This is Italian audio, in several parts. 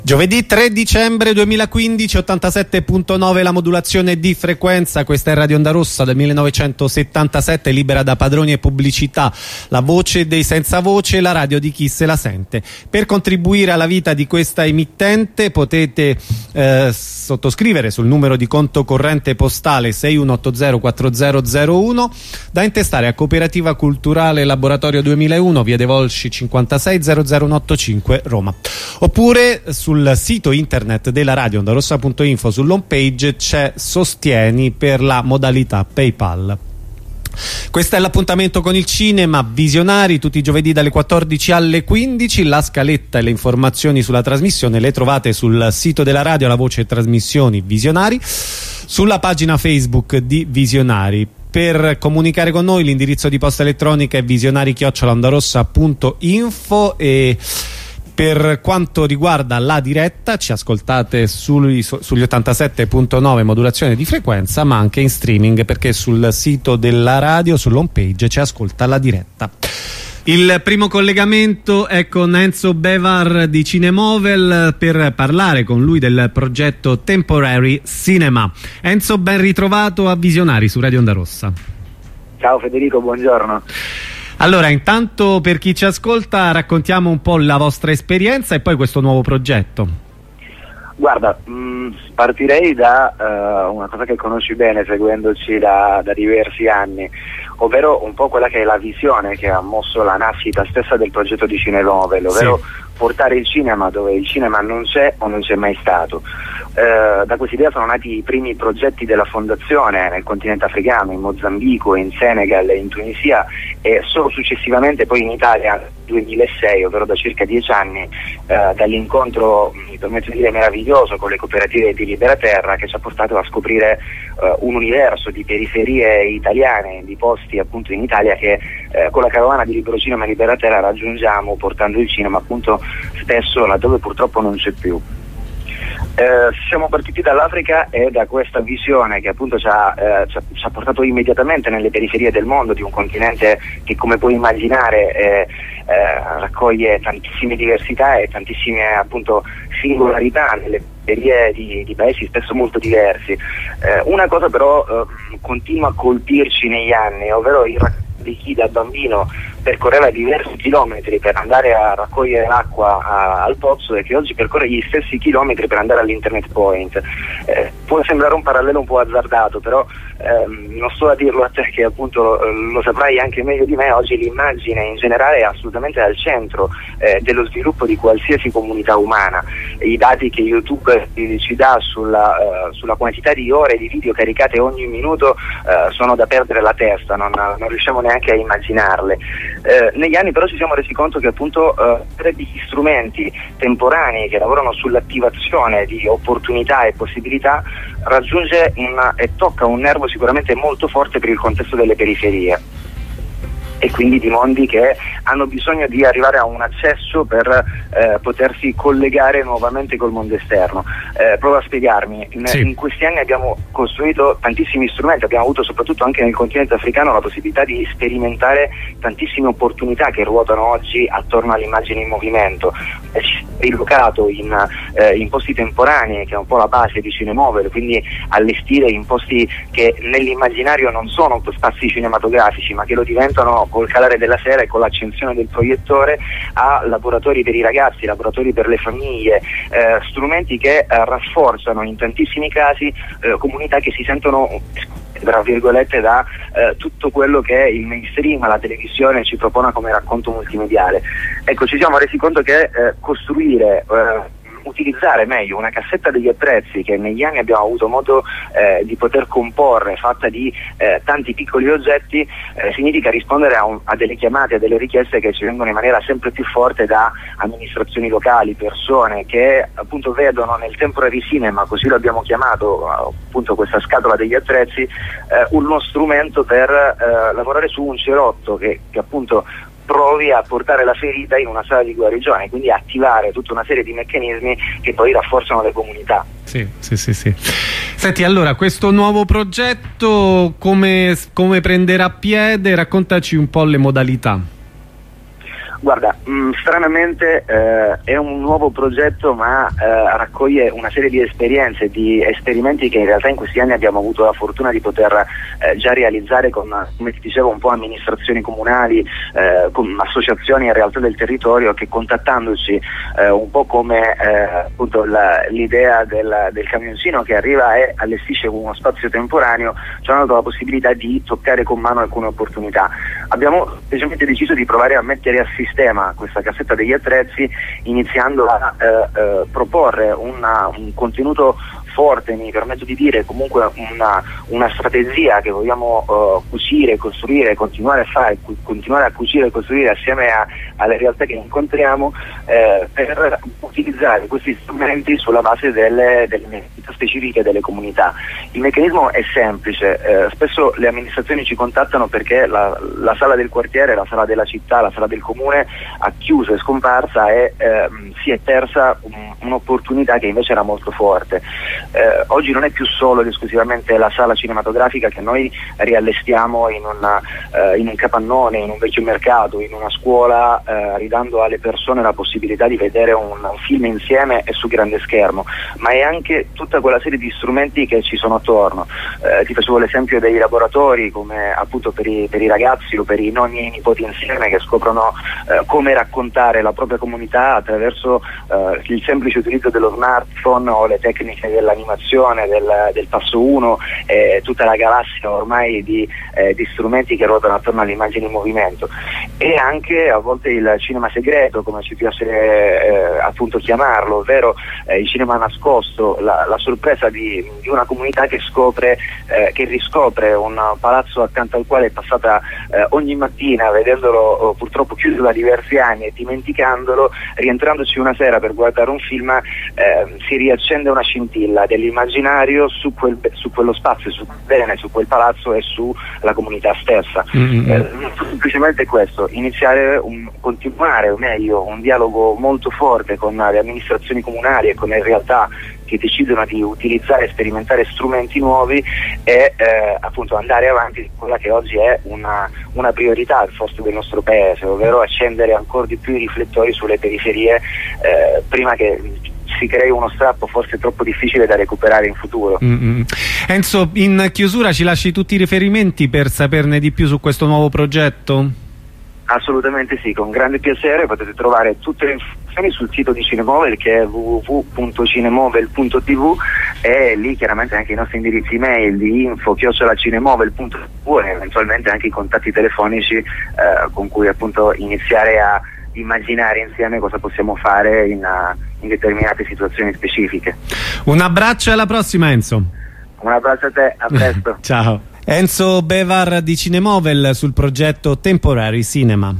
Giovedì 3 dicembre 2015, 87.9 la modulazione di frequenza. Questa è Radio Onda Rossa del 1977, libera da padroni e pubblicità, la voce dei senza voce, la radio di chi se la sente. Per contribuire alla vita di questa emittente potete sottoscrivere sul numero di conto corrente postale 61804001 da intestare a Cooperativa Culturale Laboratorio 2001, via De Volsci 56 00185 Roma. Oppure sul sito internet della radio ondarossa.info, sull'home page c'è Sostieni per la modalità PayPal. Questo è l'appuntamento con il cinema. Visionari tutti i giovedì dalle 14 alle 15. La scaletta e le informazioni sulla trasmissione le trovate sul sito della radio, la voce trasmissioni Visionari, sulla pagina Facebook di Visionari. Per comunicare con noi l'indirizzo di posta elettronica è visionari@ondarossa.info e per quanto riguarda la diretta ci ascoltate sugli 87.9 modulazione di frequenza, ma anche in streaming, perché sul sito della radio, sull'home page, ci ascolta la diretta. Il primo collegamento è con Enzo Bevar di Cinemovel per parlare con lui del progetto Temporary Cinema. Enzo, ben ritrovato a Visionari su Radio Onda Rossa. Ciao Federico, buongiorno. Allora, intanto per chi ci ascolta raccontiamo un po' la vostra esperienza e poi questo nuovo progetto. Guarda, partirei da una cosa che conosci bene seguendoci da diversi anni, ovvero un po' quella che è la visione che ha mosso la nascita stessa del progetto di Cinemovel, ovvero portare il cinema dove il cinema non c'è o non c'è mai stato. Da questa idea sono nati i primi progetti della fondazione nel continente africano, in Mozambico, in Senegal e in Tunisia, e solo successivamente poi in Italia nel 2006, ovvero da circa 10 anni, dall'incontro, mi permetto di dire, meraviglioso con le cooperative di Libera Terra, che ci ha portato a scoprire un universo di periferie italiane, di posti appunto in Italia che con la carovana di Libero Cinema e Libera Terra raggiungiamo, portando il cinema appunto spesso laddove purtroppo non c'è più. Siamo partiti dall'Africa e da questa visione che appunto ci ha portato immediatamente nelle periferie del mondo, di un continente che, come puoi immaginare, raccoglie tantissime diversità e tantissime appunto singolarità nelle periferie di paesi spesso molto diversi. Una cosa però continua a colpirci negli anni, ovvero il racconto di chi da bambino percorreva diversi chilometri per andare a raccogliere l'acqua al pozzo e che oggi percorre gli stessi chilometri per andare all'internet point. Può sembrare un parallelo un po' azzardato, però non sto a dirlo a te che appunto lo saprai anche meglio di me, oggi l'immagine in generale è assolutamente al centro dello sviluppo di qualsiasi comunità umana. I dati che YouTube ci dà sulla quantità di ore di video caricate ogni minuto sono da perdere la testa, non riusciamo neanche a immaginarle. Negli anni però ci siamo resi conto che appunto degli strumenti temporanei che lavorano sull'attivazione di opportunità e possibilità raggiunge e tocca un nervo sicuramente molto forte per il contesto delle periferie, e quindi di mondi che hanno bisogno di arrivare a un accesso per potersi collegare nuovamente col mondo esterno. Provo a spiegarmi. In questi anni abbiamo costruito tantissimi strumenti, abbiamo avuto soprattutto anche nel continente africano la possibilità di sperimentare tantissime opportunità che ruotano oggi attorno all'immagine in movimento. Rilocato in posti temporanei, che è un po' la base di Cinemovel, quindi allestire in posti che nell'immaginario non sono spazi cinematografici ma che lo diventano col calare della sera e con l'accensione del proiettore, a laboratori per i ragazzi, laboratori per le famiglie, strumenti che rafforzano in tantissimi casi comunità che si sentono, tra virgolette, da tutto quello che il mainstream, la televisione ci propone come racconto multimediale. Ecco, ci siamo resi conto che costruire utilizzare meglio una cassetta degli attrezzi che negli anni abbiamo avuto modo di poter comporre, fatta di tanti piccoli oggetti, significa rispondere a delle chiamate, a delle richieste che ci vengono in maniera sempre più forte da amministrazioni locali, persone che appunto vedono nel temporary cinema, così lo abbiamo chiamato, appunto questa scatola degli attrezzi, uno strumento per lavorare su un cerotto che appunto provi a portare la ferita in una sala di guarigione, quindi attivare tutta una serie di meccanismi che poi rafforzano le comunità. Sì. Senti, allora, questo nuovo progetto come prenderà piede? Raccontaci un po' le modalità. Guarda, stranamente è un nuovo progetto, ma raccoglie una serie di esperienze, di esperimenti che in realtà in questi anni abbiamo avuto la fortuna di poter già realizzare con, come ti dicevo, un po' amministrazioni comunali, con associazioni in realtà del territorio che, contattandoci un po' come appunto l'idea del camioncino che arriva e allestisce uno spazio temporaneo, ci hanno dato la possibilità di toccare con mano alcune opportunità. Abbiamo semplicemente deciso di provare a mettere a sistema questa cassetta degli attrezzi, iniziando a proporre un contenuto forte, mi permetto di dire, comunque una strategia che vogliamo cucire, costruire, continuare a cucire e costruire assieme alle realtà che incontriamo, per utilizzare questi strumenti sulla base delle necessità specifiche delle comunità. Il meccanismo è semplice, spesso le amministrazioni ci contattano perché la sala del quartiere, la sala della città, la sala del comune ha chiuso, è scomparsa e si è persa un'opportunità che invece era molto forte. Oggi non è più solo ed esclusivamente la sala cinematografica che noi riallestiamo in un capannone, in un vecchio mercato, in una scuola, ridando alle persone la possibilità di vedere un film insieme e su grande schermo, ma è anche tutta quella serie di strumenti che ci sono attorno. Ti facevo l'esempio dei laboratori, come appunto per i ragazzi o per i nonni e i nipoti insieme, che scoprono come raccontare la propria comunità attraverso il semplice utilizzo dello smartphone o le tecniche dell'animazione, del passo 1, tutta la galassia ormai di strumenti che ruotano attorno all'immagine in movimento, e anche a volte il cinema segreto, come ci piace appunto chiamarlo, ovvero il cinema nascosto, la sorpresa di una comunità che riscopre un palazzo accanto al quale è passata ogni mattina, vedendolo purtroppo chiuso da diversi anni e dimenticandolo, rientrandoci una sera per guardare un film, si riaccende una scintilla dell'immaginario su quello spazio, su quel palazzo e sulla comunità stessa. Semplicemente questo, continuare un dialogo molto forte con le amministrazioni comunali e con le realtà che decidono di utilizzare e sperimentare strumenti nuovi, e appunto andare avanti con quella che oggi è una priorità forse del nostro paese, ovvero accendere ancora di più i riflettori sulle periferie, prima che si crei uno strappo forse troppo difficile da recuperare in futuro. Enzo, in chiusura ci lasci tutti i riferimenti per saperne di più su questo nuovo progetto? Assolutamente sì, con grande piacere. Potete trovare tutte le informazioni sul sito di Cinemovel, che è www.cinemovel.tv, e lì chiaramente anche i nostri indirizzi email di info@cinemovel.tv e eventualmente anche i contatti telefonici con cui appunto iniziare a immaginare insieme cosa possiamo fare in determinate situazioni specifiche. Un abbraccio e alla prossima, Enzo. Un abbraccio a te, a presto. Ciao. Enzo Bevar di Cinemovel sul progetto Temporary Cinema.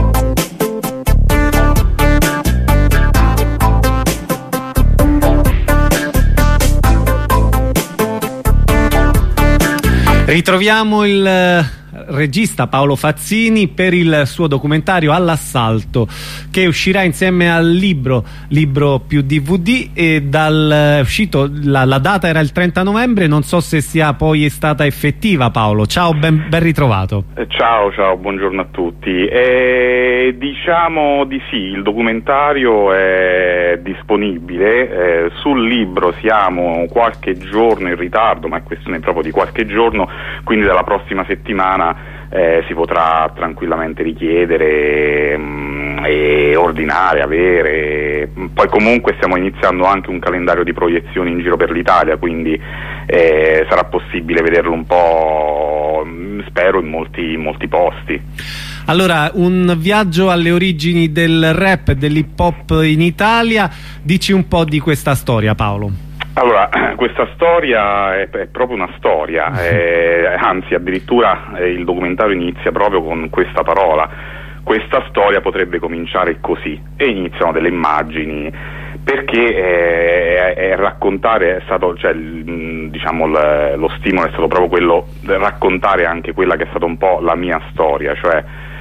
Ritroviamo il regista Paolo Fazzini per il suo documentario All'assalto, che uscirà insieme al libro più DVD, e è uscito, la data era il 30 novembre, non so se sia poi stata effettiva. Paolo, ciao, ben ritrovato. Ciao, buongiorno a tutti. Diciamo di sì, il documentario è disponibile, sul libro siamo qualche giorno in ritardo, ma è questione proprio di qualche giorno, quindi dalla prossima settimana si potrà tranquillamente richiedere e ordinare, avere. Poi comunque stiamo iniziando anche un calendario di proiezioni in giro per l'Italia, quindi sarà possibile vederlo un po', spero, in molti posti. Allora, un viaggio alle origini del rap e dell'hip hop in Italia, dici un po' di questa storia, Paolo. Allora, questa storia è proprio una storia, anzi addirittura il documentario inizia proprio con questa parola: questa storia potrebbe cominciare così, e iniziano delle immagini, perché raccontare è stato, cioè, diciamo, lo stimolo è stato proprio quello di raccontare anche quella che è stata un po' la mia storia, cioè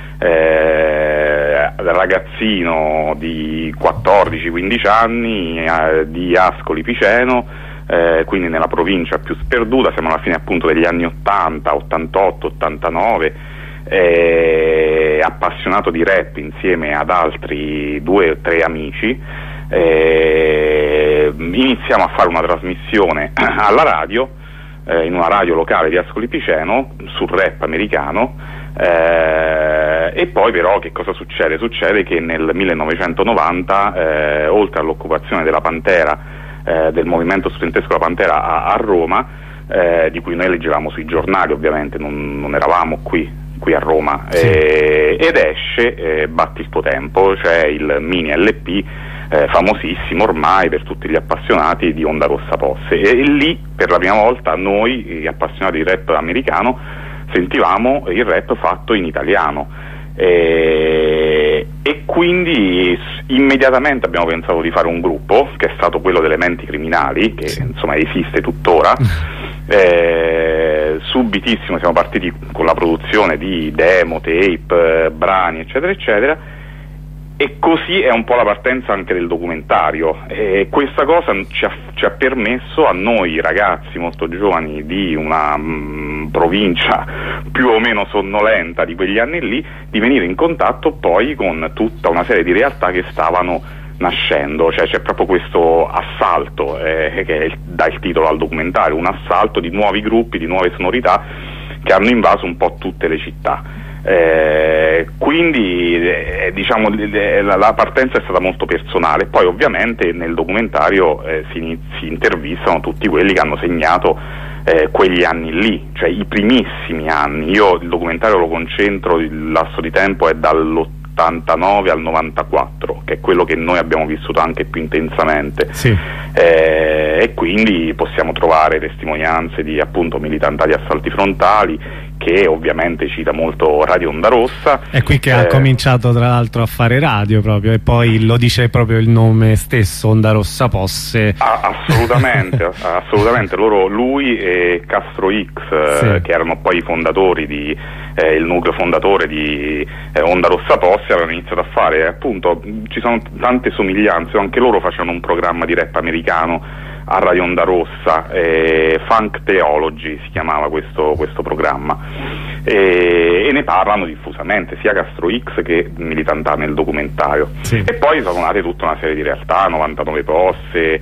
ragazzino di 14-15 anni di Ascoli Piceno, quindi nella provincia più sperduta, siamo alla fine appunto degli anni 80, 88, 89, appassionato di rap insieme ad altri 2 o 3 amici, iniziamo a fare una trasmissione alla radio, in una radio locale di Ascoli Piceno, sul rap americano, e poi però che cosa succede? Succede che nel 1990, oltre all'occupazione della Pantera, del movimento studentesco della Pantera a Roma, di cui noi leggevamo sui giornali, ovviamente non eravamo qui a Roma, sì. Ed esce Batti il tuo tempo, cioè il mini LP famosissimo ormai per tutti gli appassionati di Onda Rossa Posse, e lì per la prima volta noi appassionati di rap americano sentivamo il rap fatto in italiano, e quindi immediatamente abbiamo pensato di fare un gruppo, che è stato quello delle Menti Criminali, che insomma esiste tuttora. Subitissimo siamo partiti con la produzione di demo, tape, brani eccetera eccetera, e così è un po' la partenza anche del documentario, e questa cosa ci ha permesso a noi ragazzi molto giovani di una provincia più o meno sonnolenta di quegli anni lì, di venire in contatto poi con tutta una serie di realtà che stavano nascendo, cioè c'è proprio questo assalto che dà il titolo al documentario, un assalto di nuovi gruppi, di nuove sonorità che hanno invaso un po' tutte le città. Quindi diciamo la partenza è stata molto personale. Poi ovviamente nel documentario si intervistano tutti quelli che hanno segnato quegli anni lì, cioè i primissimi anni. Io il documentario lo concentro, il lasso di tempo è dall'89 al 94, che è quello che noi abbiamo vissuto anche più intensamente, sì. E quindi possiamo trovare testimonianze di appunto militantati assalti frontali, che ovviamente cita molto Radio Onda Rossa. È qui che ha cominciato tra l'altro a fare radio proprio, e poi lo dice proprio il nome stesso, Onda Rossa Posse. Assolutamente, assolutamente. Lui e Castro X, sì. Che erano poi i fondatori il nucleo fondatore di Onda Rossa Posse, avevano iniziato a fare, appunto, ci sono tante somiglianze, anche loro facevano un programma di rap americano a Radio Onda Rossa, Funk Theology si chiamava questo programma, e ne parlano diffusamente sia Castro X che Militantà nel documentario, sì. E poi sono nate tutta una serie di realtà, 99 Posse,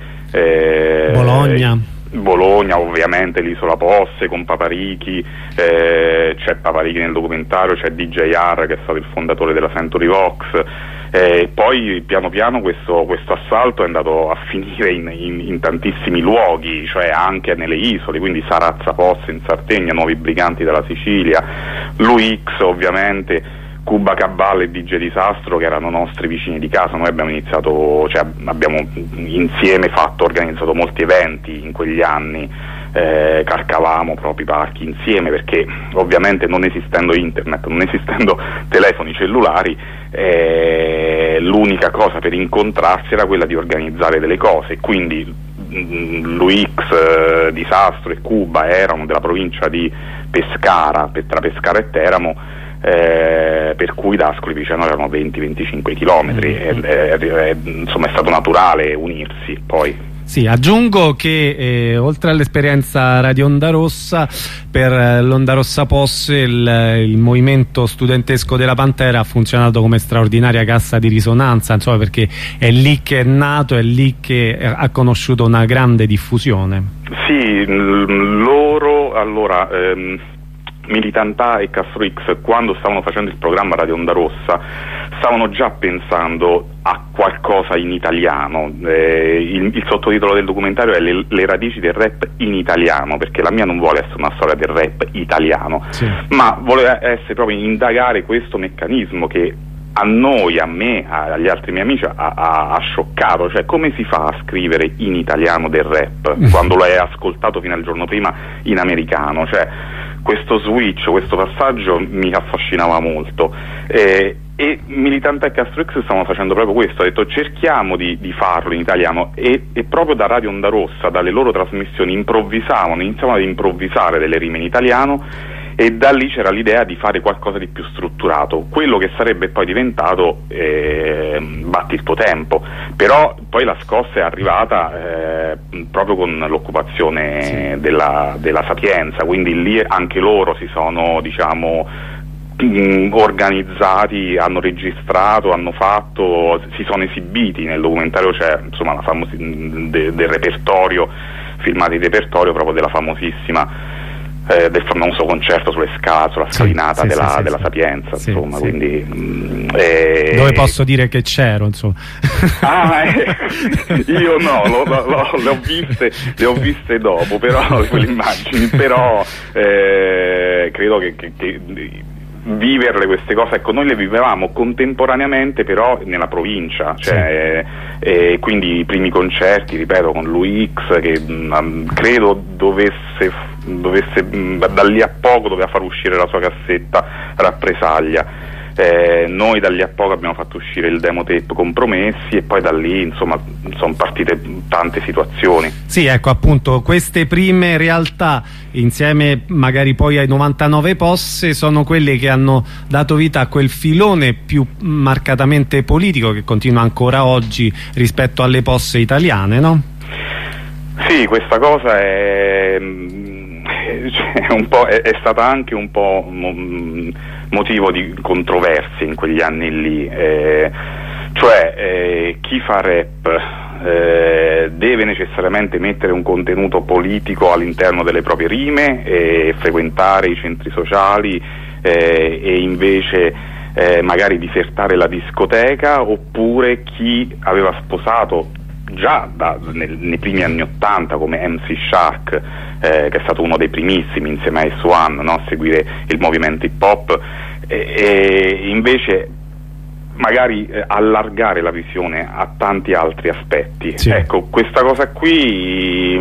Bologna, ovviamente l'Isola Posse con Paparichi, c'è Paparichi nel documentario, c'è DJR che è stato il fondatore della Century Vox. Poi piano piano questo assalto è andato a finire in tantissimi luoghi, cioè anche nelle isole, quindi Sarazza Posse in Sardegna, Nuovi Briganti della Sicilia, l'UX ovviamente, Cuba Caballa e DJ Disastro, che erano nostri vicini di casa. Noi abbiamo iniziato, cioè abbiamo insieme organizzato molti eventi in quegli anni, calcavamo proprio i parchi insieme, perché ovviamente non esistendo internet, non esistendo telefoni cellulari, l'unica cosa per incontrarsi era quella di organizzare delle cose, quindi l'UX, Disastro e Cuba erano della provincia di Pescara, tra Pescara e Teramo, per cui da Ascoli Piceno erano 20-25 chilometri, insomma è stato naturale unirsi poi. Sì, aggiungo che oltre all'esperienza Radio Onda Rossa, per l'Onda Rossa Posse il movimento studentesco della Pantera ha funzionato come straordinaria cassa di risonanza, insomma, perché è lì che è nato, è lì che ha conosciuto una grande diffusione. Sì, loro allora Militantà e Castro X, quando stavano facendo il programma Radio Onda Rossa, stavano già pensando a qualcosa in italiano. Il sottotitolo del documentario è le radici del rap in italiano, perché la mia non vuole essere una storia del rap italiano, sì. Ma vuole essere proprio indagare questo meccanismo che a noi, a me, agli altri miei amici ha scioccato, cioè come si fa a scrivere in italiano del rap quando lo hai ascoltato fino al giorno prima in americano, cioè questo switch, questo passaggio mi affascinava molto, e Militantà e Castro X stavano facendo proprio questo. Ha detto cerchiamo di farlo in italiano, e proprio da Radio Onda Rossa, dalle loro trasmissioni iniziavano ad improvvisare delle rime in italiano, e da lì c'era l'idea di fare qualcosa di più strutturato, quello che sarebbe poi diventato Batti il tuo tempo. Però poi la scossa è arrivata proprio con l'occupazione, sì. della Sapienza, quindi lì anche loro si sono, diciamo, organizzati, hanno registrato, hanno fatto, si sono esibiti. Nel documentario c'è insomma la del repertorio, filmati di repertorio proprio della famosissima del famoso concerto sulla scalinata della Sapienza, insomma, quindi dove posso dire che c'ero, insomma. Io no, le ho viste dopo, però quelle immagini, però credo che viverle queste cose, ecco, noi le vivevamo contemporaneamente però nella provincia, cioè quindi i primi concerti, ripeto, con lui X, che credo dovesse da lì a poco doveva far uscire la sua cassetta Rappresaglia. Noi da lì a poco abbiamo fatto uscire il demo tape Compromessi, e poi da lì insomma sono partite tante situazioni. Sì, ecco, appunto, queste prime realtà insieme magari poi ai 99 Posse sono quelle che hanno dato vita a quel filone più marcatamente politico che continua ancora oggi rispetto alle Posse italiane, no? Sì, questa cosa è stata anche un po' motivo di controversie in quegli anni lì, cioè chi fa rap deve necessariamente mettere un contenuto politico all'interno delle proprie rime e frequentare i centri sociali e invece magari disertare la discoteca, oppure chi aveva sposato già nei primi anni '80 come MC Shark, che è stato uno dei primissimi insieme a S1, no, a seguire il movimento hip hop, e invece magari allargare la visione a tanti altri aspetti. Sì. Ecco, questa cosa qui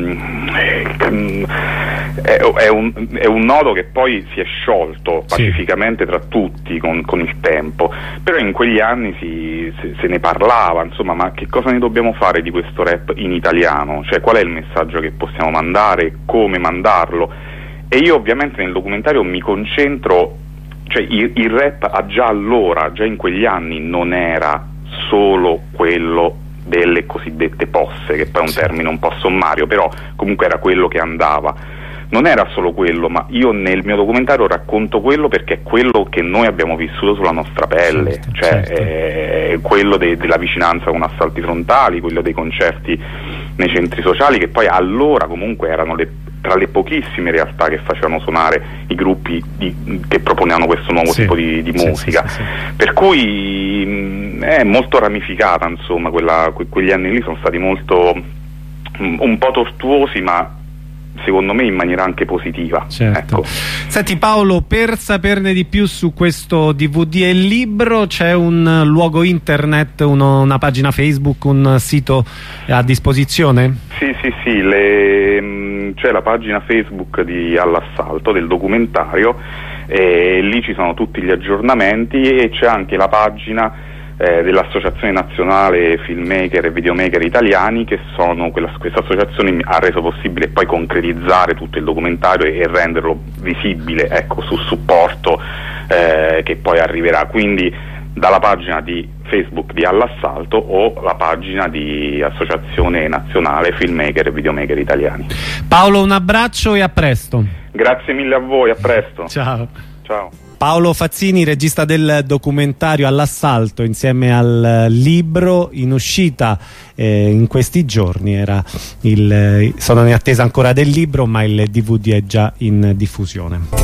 è un nodo che poi si è sciolto pacificamente tra tutti con il tempo, però in quegli anni se ne parlava, insomma, ma che cosa ne dobbiamo fare di questo rap in italiano? Cioè, qual è il messaggio che possiamo mandare, come mandarlo? E io ovviamente nel documentario mi concentro, cioè il rap già in quegli anni non era solo quello delle cosiddette posse, che poi è un termine un po' sommario, però comunque era quello che andava. Non era solo quello, ma io nel mio documentario racconto quello perché è quello che noi abbiamo vissuto sulla nostra pelle, quello della vicinanza con assalti frontali, quello dei concerti nei centri sociali, che poi allora comunque erano tra le pochissime realtà che facevano suonare i gruppi che proponevano questo nuovo tipo di musica. Per cui è molto ramificata, insomma, quegli anni lì sono stati molto un po' tortuosi, ma secondo me in maniera anche positiva. Ecco. Senti Paolo, per saperne di più su questo DVD e il libro c'è un luogo internet, una pagina Facebook, un sito a disposizione? Sì, c'è la pagina Facebook di All'Assalto del documentario, e lì ci sono tutti gli aggiornamenti, e c'è anche la pagina dell'Associazione Nazionale Filmmaker e Videomaker Italiani, che questa associazione ha reso possibile poi concretizzare tutto il documentario e renderlo visibile, ecco, sul supporto che poi arriverà, quindi dalla pagina di Facebook di All'Assalto o la pagina di Associazione Nazionale Filmmaker e Videomaker Italiani. Paolo, un abbraccio e a presto. Grazie mille a voi, a presto. Ciao. Ciao. Paolo Fazzini, regista del documentario All'Assalto, insieme al libro in uscita in questi giorni. Sono in attesa ancora del libro, ma il DVD è già in diffusione.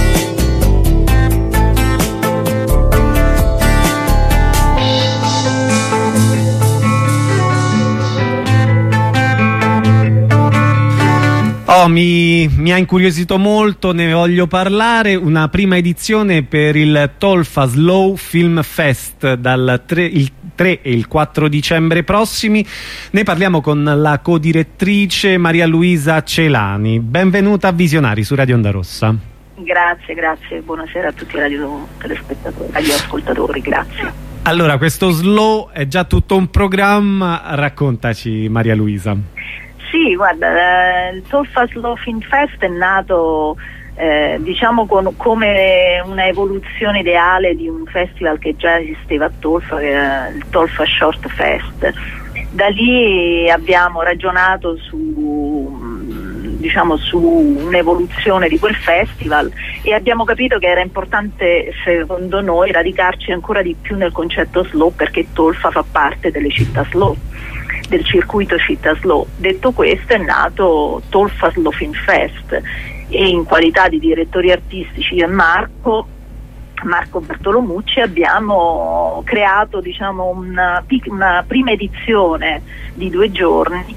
Mi ha incuriosito molto, ne voglio parlare. Una prima edizione per il Tolfa Slow Film Fest il 3 e il 4 dicembre prossimi. Ne parliamo con la codirettrice Maria Luisa Celani. Benvenuta a Visionari su Radio Onda Rossa. Grazie, buonasera a tutti i radioascoltatori, grazie. Allora, questo Slow è già tutto un programma, raccontaci Maria Luisa. Sì, guarda, il Tolfa Slow Film Fest è nato diciamo come una evoluzione ideale di un festival che già esisteva a Tolfa, che era il Tolfa Short Fest. Da lì abbiamo ragionato su diciamo, su un'evoluzione di quel festival, e abbiamo capito che era importante, secondo noi, radicarci ancora di più nel concetto slow, perché Tolfa fa parte delle città slow, del circuito città slow. Detto questo, è nato Tolfa Slow Film Fest, e in qualità di direttori artistici e Marco Bartolomucci abbiamo creato, diciamo, una prima edizione di 2 giorni,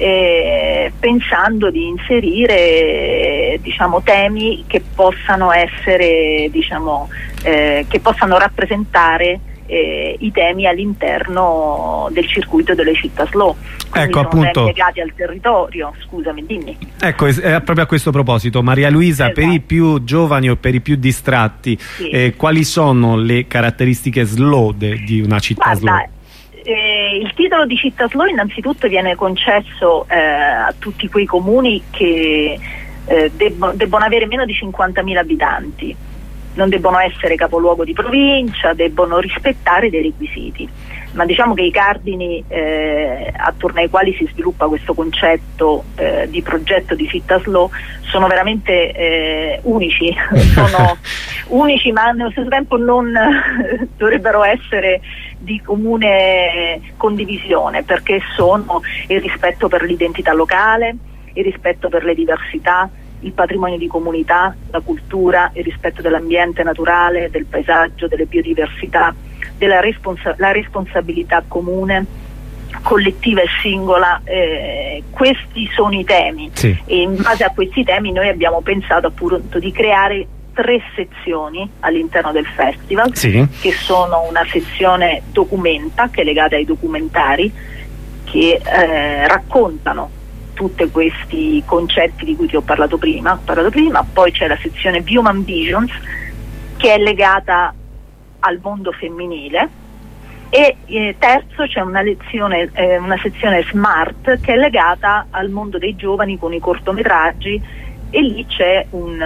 pensando di inserire, diciamo, temi che possano essere, diciamo, che possano rappresentare i temi all'interno del circuito delle città slow. Quindi ecco, sono appunto, legati al territorio. Scusami, dimmi. Ecco, proprio a questo proposito, Maria Luisa, esatto, per i più giovani o per i più distratti, sì, quali sono le caratteristiche slow di una città slow? Il titolo di città slow innanzitutto viene concesso a tutti quei comuni che debbono avere meno di 50.000 abitanti, non debbono essere capoluogo di provincia, debbono rispettare dei requisiti. Ma diciamo che i cardini attorno ai quali si sviluppa questo concetto di progetto di città slow sono veramente unici, sono unici, ma nello stesso tempo non dovrebbero essere di comune condivisione, perché sono il rispetto per l'identità locale, il rispetto per le diversità, il patrimonio di comunità, la cultura, il rispetto dell'ambiente naturale, del paesaggio, delle biodiversità, la responsabilità comune, collettiva e singola. Questi sono i temi, sì, e in base a questi temi noi abbiamo pensato appunto di creare 3 sezioni all'interno del festival, sì, che sono una sezione documenta, che è legata ai documentari che raccontano tutti questi concetti di cui ti ho parlato prima. Poi c'è la sezione Human Visions, che è legata al mondo femminile, e terzo c'è una sezione Smart, che è legata al mondo dei giovani con i cortometraggi, e lì c'è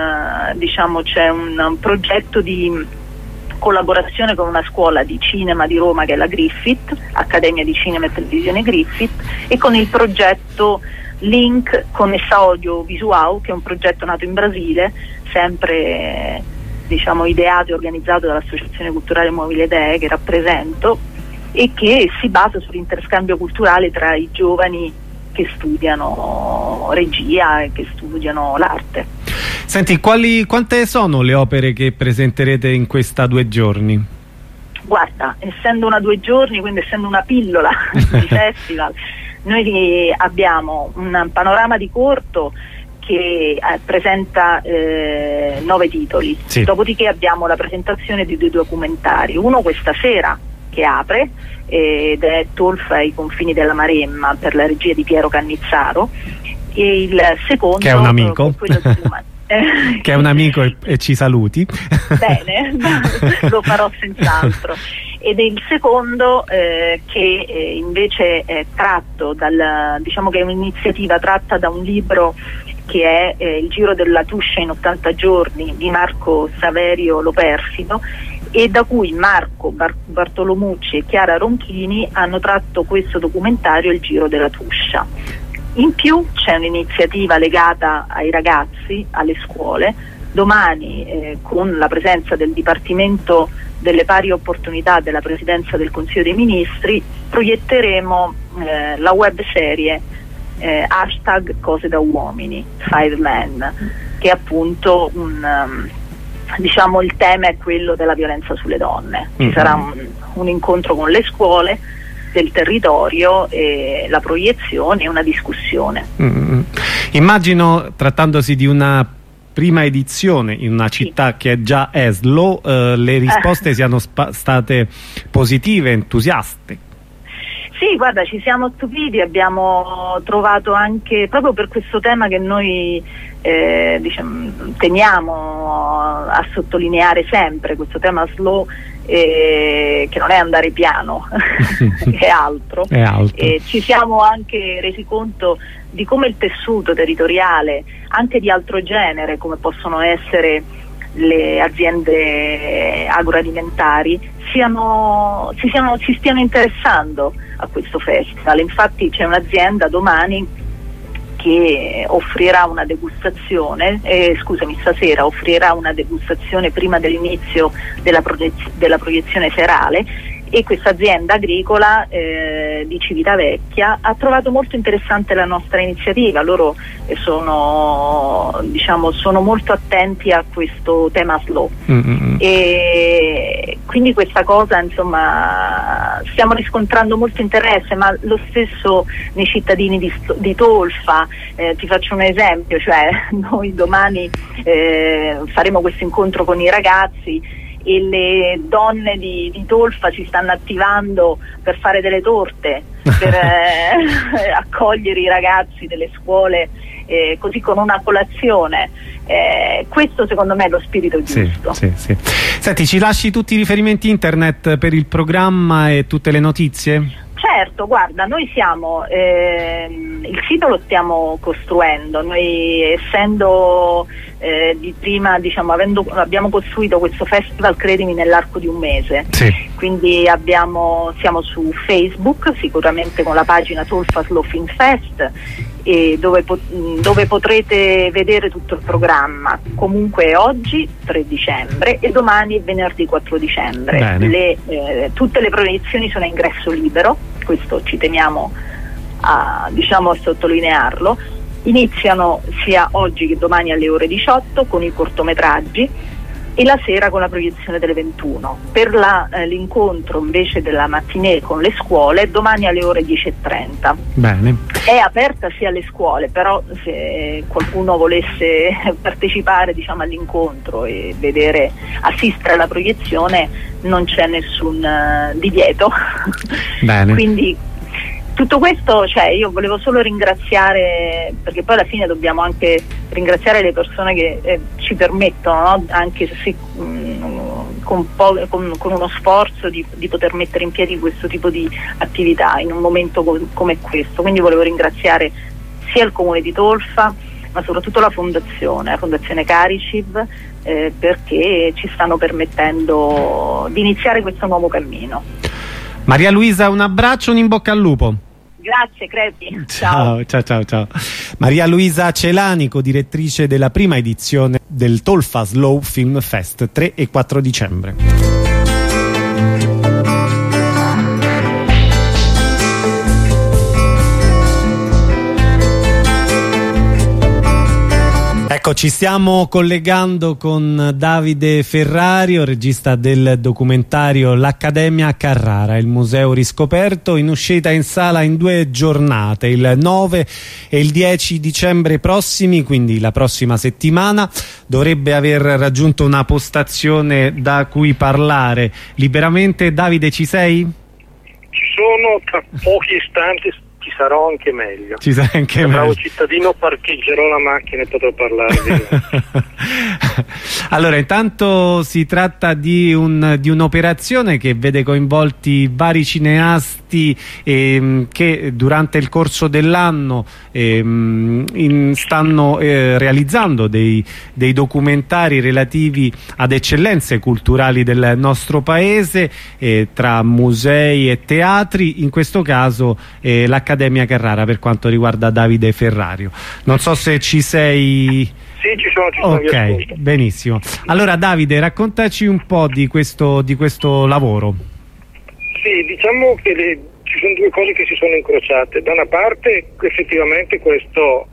c'è un progetto di collaborazione con una scuola di cinema di Roma, che è la Griffith, Accademia di Cinema e Televisione Griffith, e con il progetto Link Connessa Audiovisual, che è un progetto nato in Brasile, sempre, diciamo, ideato e organizzato dall'Associazione Culturale Nuove Idee, che rappresento, e che si basa sull'interscambio culturale tra i giovani che studiano regia e che studiano l'arte. Senti, quante sono le opere che presenterete in questa 2 giorni? Guarda, essendo una 2 giorni, quindi essendo una pillola di festival, noi abbiamo un panorama di corto che presenta 9 titoli, sì, dopodiché abbiamo la presentazione di 2 documentari, uno questa sera che apre, ed è Tolfa ai confini della Maremma, per la regia di Piero Cannizzaro, e il secondo, che è un amico, che è un amico e ci saluti. Bene, lo farò senz'altro. Ed è il secondo che invece è tratto diciamo che è un'iniziativa tratta da un libro che è Il Giro della Tuscia in 80 giorni di Marco Saverio Loperfido, e da cui Marco Bartolomucci e Chiara Ronchini hanno tratto questo documentario Il Giro della Tuscia. In più c'è un'iniziativa legata ai ragazzi, alle scuole. Domani, con la presenza del Dipartimento delle Pari Opportunità della Presidenza del Consiglio dei Ministri, proietteremo la web serie hashtag Cose da Uomini, 5 Men, che è appunto diciamo il tema è quello della violenza sulle donne. Ci sarà un incontro con le scuole del territorio, e la proiezione e una discussione. Immagino, trattandosi di una prima edizione in una città che già è slow, le risposte siano state positive, entusiaste. Sì, guarda, ci siamo stupiti, abbiamo trovato anche, proprio per questo tema che noi teniamo a sottolineare sempre, questo tema slow, che non è andare piano, è altro. Ci siamo anche resi conto di come il tessuto territoriale, anche di altro genere, come possono essere le aziende agroalimentari, si stiano interessando a questo festival. Infatti c'è un'azienda domani che offrirà una degustazione, stasera offrirà una degustazione prima dell'inizio della proiezione serale, e questa azienda agricola di Civitavecchia ha trovato molto interessante la nostra iniziativa. Loro sono molto attenti a questo tema slow, e quindi questa cosa, insomma, stiamo riscontrando molto interesse, ma lo stesso nei cittadini di Tolfa. Ti faccio un esempio, cioè noi domani faremo questo incontro con i ragazzi e le donne di Tolfa si stanno attivando per fare delle torte, per accogliere i ragazzi delle scuole, così con una colazione. Questo secondo me è lo spirito giusto. Sì. Senti, ci lasci tutti i riferimenti internet per il programma e tutte le notizie? Certo, guarda, noi siamo, il sito lo stiamo costruendo, noi essendo di prima, abbiamo costruito questo festival, credimi, nell'arco di un mese, quindi siamo su Facebook, sicuramente con la pagina Tolfa Slow Film Fest, e dove potrete vedere tutto il programma. Comunque oggi 3 dicembre e domani venerdì 4 dicembre. Tutte le proiezioni sono a ingresso libero, questo ci teniamo a sottolinearlo. Iniziano sia oggi che domani alle ore 18 con i cortometraggi e la sera con la proiezione delle 21. Per l'incontro invece della mattinée con le scuole, domani alle ore 10:30. Bene. È aperta sia alle scuole, però se qualcuno volesse partecipare all'incontro e assistere alla proiezione, non c'è nessun divieto. Bene. Quindi tutto questo, io volevo solo ringraziare, perché poi alla fine dobbiamo anche ringraziare le persone che ci permettono, no? Anche se con uno sforzo di poter mettere in piedi questo tipo di attività in un momento come questo. Quindi volevo ringraziare sia il Comune di Tolfa, ma soprattutto la Fondazione Caricib, perché ci stanno permettendo di iniziare questo nuovo cammino. Maria Luisa, un abbraccio, un in bocca al lupo. Grazie, Crepi. Ciao. Maria Luisa Celanico, direttrice della prima edizione del Tolfa Slow Film Fest, 3 e 4 dicembre. Ecco, ci stiamo collegando con Davide Ferrario, regista del documentario L'Accademia Carrara, il museo riscoperto, in uscita in sala in 2 giornate, il 9 e il 10 dicembre prossimi, quindi la prossima settimana. Dovrebbe aver raggiunto una postazione da cui parlare liberamente. Davide, ci sei? Ci sono, tra pochi istanti ci sarò anche meglio. Ci sarai anche meglio. Bravo cittadino, parcheggerò la macchina e potrò parlare. Allora, intanto si tratta di un'operazione che vede coinvolti vari cineasti che durante il corso dell'anno stanno realizzando dei documentari relativi ad eccellenze culturali del nostro paese, tra musei e teatri. In questo caso l'Accademia Carrara, per quanto riguarda Davide Ferrario. Non so se ci sei. Sì, ci sono. Ok, benissimo. Allora Davide, raccontaci un po' di questo lavoro. Sì, diciamo che ci sono 2 cose che si sono incrociate. Da una parte effettivamente questa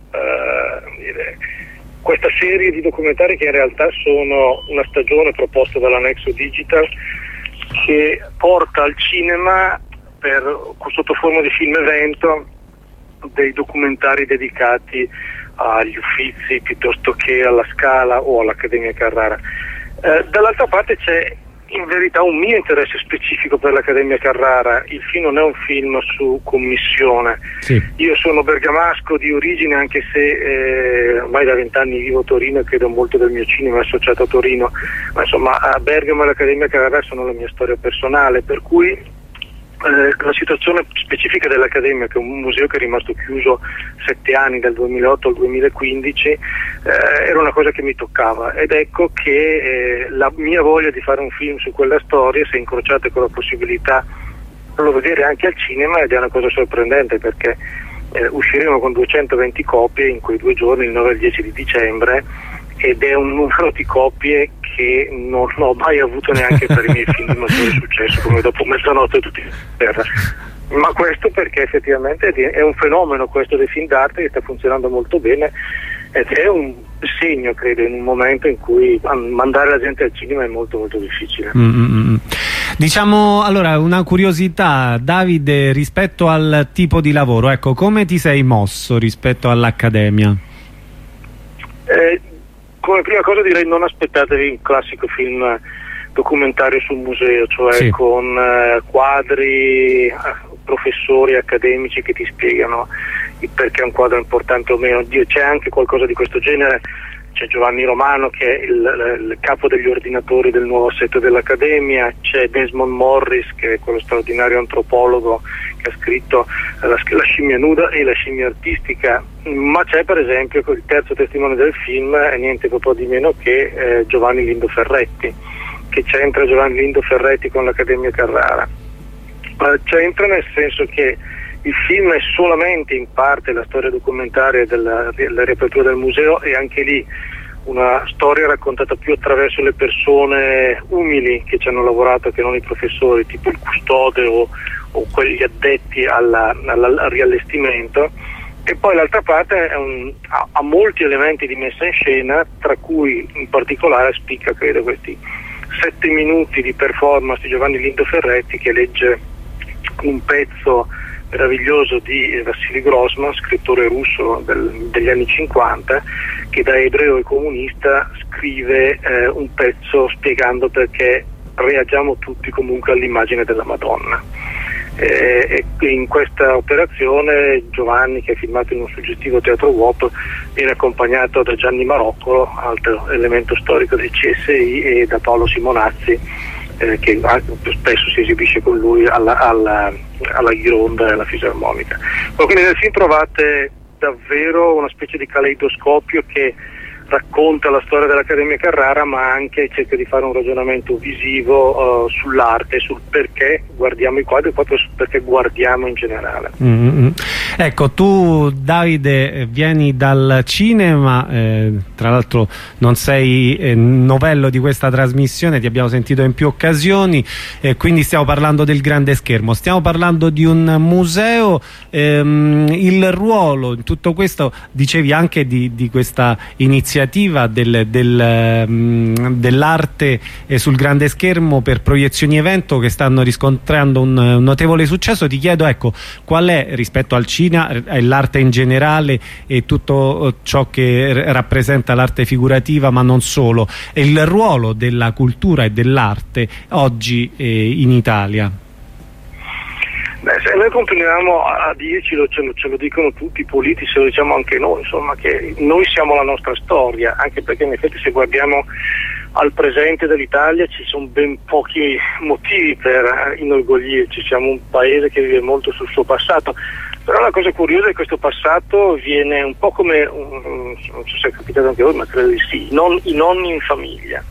serie di documentari, che in realtà sono una stagione proposta dall'Anexo Digital, che porta al cinema sotto forma di film evento dei documentari dedicati agli Uffizi piuttosto che alla Scala o all'Accademia Carrara. Dall'altra parte c'è in verità un mio interesse specifico per l'Accademia Carrara. Il film non è un film su commissione. Sì. Io sono bergamasco di origine, anche se ormai da 20 anni vivo a Torino e credo molto del mio cinema è associato a Torino, ma insomma a Bergamo e l'Accademia Carrara sono la mia storia personale, per cui la situazione specifica dell'Accademia, che è un museo che è rimasto chiuso 7 anni, dal 2008 al 2015, era una cosa che mi toccava, ed ecco che la mia voglia di fare un film su quella storia si è incrociata con la possibilità di farlo vedere anche al cinema, ed è una cosa sorprendente, perché usciremo con 220 copie in quei 2 giorni, il 9 e il 10 di dicembre, ed è un numero di copie che non ho mai avuto neanche per i miei film di maggiore successo, come Dopo mezzanotte e Tutti in terra. Ma questo perché effettivamente è un fenomeno questo dei film d'arte che sta funzionando molto bene, ed è un segno, credo, in un momento in cui mandare la gente al cinema è molto molto difficile. Diciamo, allora, una curiosità, Davide, rispetto al tipo di lavoro, ecco, come ti sei mosso rispetto all'Accademia? Come prima cosa direi non aspettatevi un classico film documentario sul museo, cioè sì, con quadri, professori accademici che ti spiegano il perché un quadro è importante o meno. C'è anche qualcosa di questo genere. C'è Giovanni Romano che è il capo degli ordinatori del nuovo assetto dell'Accademia, c'è Desmond Morris che è quello straordinario antropologo che ha scritto la scimmia nuda e la scimmia artistica, ma c'è per esempio il terzo testimone del film è niente proprio di meno che Giovanni Lindo Ferretti, che c'entra Giovanni Lindo Ferretti con l'Accademia Carrara. C'entra nel senso che il film è solamente in parte la storia documentaria della riapertura del museo, e anche lì una storia raccontata più attraverso le persone umili che ci hanno lavorato che non i professori, tipo il custode o quegli addetti al riallestimento. E poi l'altra parte ha molti elementi di messa in scena, tra cui in particolare spicca, credo, questi 7 minuti di performance di Giovanni Lindo Ferretti che legge un pezzo meraviglioso di Vassili Grossman, scrittore russo degli anni 50, che da ebreo e comunista scrive un pezzo spiegando perché reagiamo tutti comunque all'immagine della Madonna. E in questa operazione Giovanni, che è filmato in un suggestivo teatro UOP, viene accompagnato da Gianni Maroccolo, altro elemento storico del CSI, e da Paolo Simonazzi, che spesso si esibisce con lui alla Ghironda e alla Fisarmonica. Quindi nel film trovate davvero una specie di caleidoscopio che racconta la storia dell'Accademia Carrara, ma anche cerca di fare un ragionamento visivo sull'arte, sul perché guardiamo i quadri e proprio sul perché guardiamo in generale. Ecco, tu Davide vieni dal cinema, tra l'altro non sei novello di questa trasmissione, ti abbiamo sentito in più occasioni, quindi stiamo parlando del grande schermo, stiamo parlando di un museo, il ruolo in tutto questo, dicevi anche di questa iniziativa dell'arte sul grande schermo per proiezioni evento che stanno riscontrando un notevole successo. Ti chiedo, ecco, qual è rispetto al cinema e l'arte in generale e tutto ciò che rappresenta l'arte figurativa, ma non solo, il ruolo della cultura e dell'arte oggi in Italia? Se noi continuiamo a dircelo, ce lo dicono tutti i politici, lo diciamo anche noi, insomma, che noi siamo la nostra storia, anche perché in effetti se guardiamo al presente dell'Italia ci sono ben pochi motivi per inorgoglirci, siamo un paese che vive molto sul suo passato, però la cosa curiosa è che questo passato viene un po' come, non so se è capitato anche a voi, ma credo di sì, i nonni in famiglia.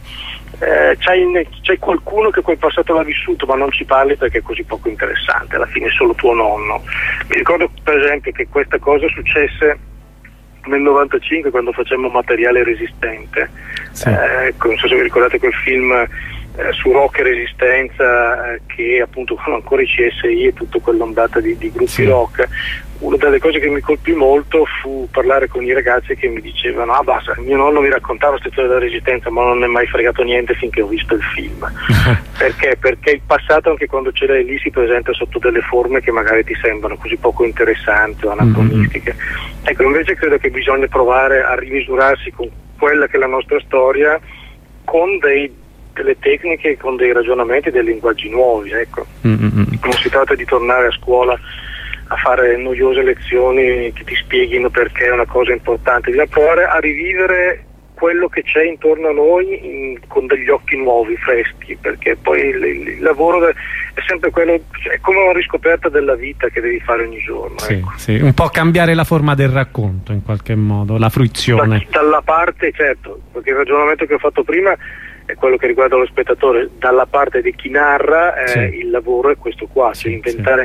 C'è qualcuno che quel passato l'ha vissuto, ma non ci parli perché è così poco interessante, alla fine è solo tuo nonno. Mi ricordo per esempio che questa cosa successe nel 95 quando facemmo Materiale Resistente, sì. Non so se vi ricordate quel film su rock e resistenza, che appunto con ancora i CSI e tutta quell'ondata di gruppi, sì, rock. Una delle cose che mi colpì molto fu parlare con i ragazzi che mi dicevano: ah basta, mio nonno mi raccontava questa storia della resistenza, ma non ne è mai fregato niente finché ho visto il film. Perché? Perché il passato, anche quando ce l'hai lì, si presenta sotto delle forme che magari ti sembrano così poco interessanti o anacronistiche. Ecco, invece credo che bisogna provare a rimisurarsi con quella che è la nostra storia, con delle tecniche, con dei ragionamenti, dei linguaggi nuovi, ecco. Non si tratta di tornare a scuola a fare noiose lezioni che ti spieghino perché è una cosa importante, bisogna provare a rivivere quello che c'è intorno a noi con degli occhi nuovi, freschi, perché poi il lavoro è sempre quello, è come una riscoperta della vita che devi fare ogni giorno. Sì, ecco. Sì, un po' cambiare la forma del racconto in qualche modo, la fruizione. Dalla parte, certo, perché il ragionamento che ho fatto prima è quello che riguarda lo spettatore, dalla parte di chi narra, sì, il lavoro è questo qua, cioè inventare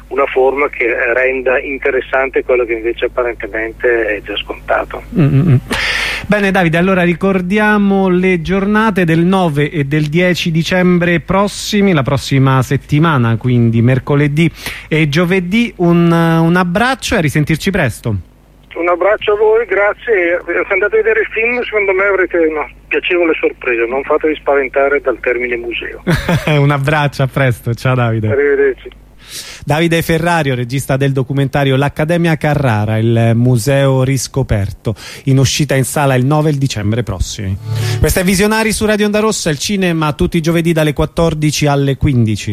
una forma che renda interessante quello che invece apparentemente è già scontato. Bene Davide, allora ricordiamo le giornate del 9 e del 10 dicembre prossimi, la prossima settimana, quindi mercoledì e giovedì. Un abbraccio e a risentirci presto. Un abbraccio a voi, grazie. Se andate a vedere il film, secondo me avrete una piacevole sorpresa, non fatevi spaventare dal termine museo. Un abbraccio, a presto, ciao Davide. Arrivederci. Davide Ferrario, regista del documentario L'Accademia Carrara, il museo riscoperto, in uscita in sala il 9 e il dicembre prossimi. Questa è Visionari su Radio Onda Rossa, il cinema tutti i giovedì dalle 14 alle 15.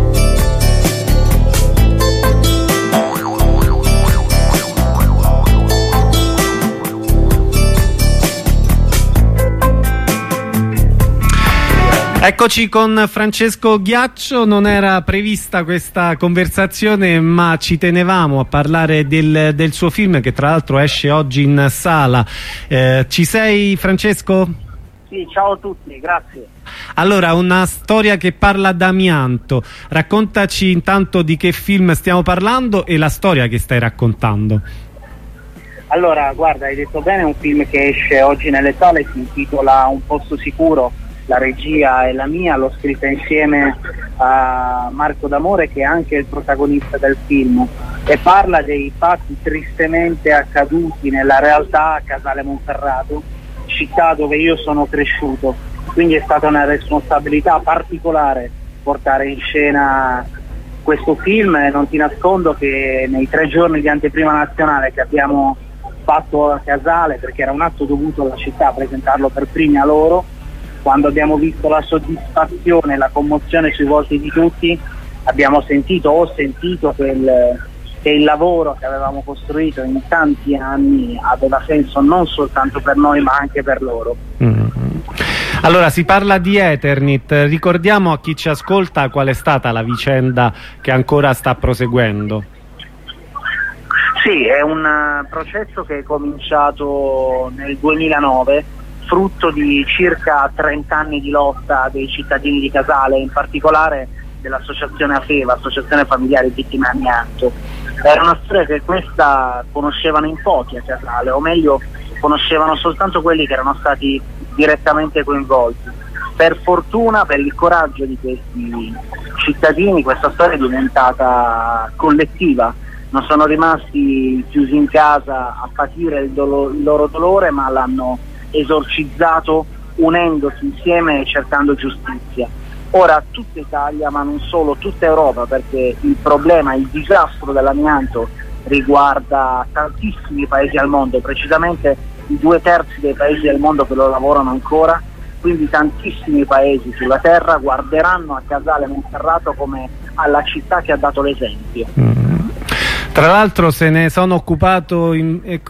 Eccoci con Francesco Ghiaccio. Non era prevista questa conversazione, ma ci tenevamo a parlare del suo film, che tra l'altro esce oggi in sala. Ci sei, Francesco? Sì, ciao a tutti, grazie. Allora, una storia che parla d'amianto. Raccontaci intanto di che film stiamo parlando e la storia che stai raccontando. Allora, guarda, hai detto bene, è un film che esce oggi nelle sale, si intitola Un posto sicuro. La regia è la mia, l'ho scritta insieme a Marco D'Amore, che è anche il protagonista del film, e parla dei fatti tristemente accaduti nella realtà a Casale Monferrato, città dove io sono cresciuto. Quindi è stata una responsabilità particolare portare in scena questo film, e non ti nascondo che nei 3 giorni di anteprima nazionale che abbiamo fatto a Casale, perché era un atto dovuto alla città presentarlo per primi a loro, quando abbiamo visto la soddisfazione e la commozione sui volti di tutti, ho sentito che il lavoro che avevamo costruito in tanti anni aveva senso non soltanto per noi ma anche per loro. Allora, si parla di Eternit. Ricordiamo a chi ci ascolta qual è stata la vicenda che ancora sta proseguendo. Sì, è un processo che è cominciato nel 2009, frutto di circa 30 anni di lotta dei cittadini di Casale, in particolare dell'associazione AFEVA, Associazione Familiari Vittime Amianto. Era una storia che questa conoscevano in pochi a Casale, o meglio conoscevano soltanto quelli che erano stati direttamente coinvolti. Per fortuna, per il coraggio di questi cittadini, questa storia è diventata collettiva. Non sono rimasti chiusi in casa a patire il loro dolore, ma l'hanno esorcizzato unendosi insieme e cercando giustizia. Ora tutta Italia, ma non solo, tutta Europa, perché il problema, il disastro dell'amianto riguarda tantissimi paesi al mondo, precisamente i 2/3 dei paesi del mondo che lo lavorano ancora, quindi tantissimi paesi sulla terra guarderanno a Casale Monferrato come alla città che ha dato l'esempio. Tra l'altro se ne sono occupati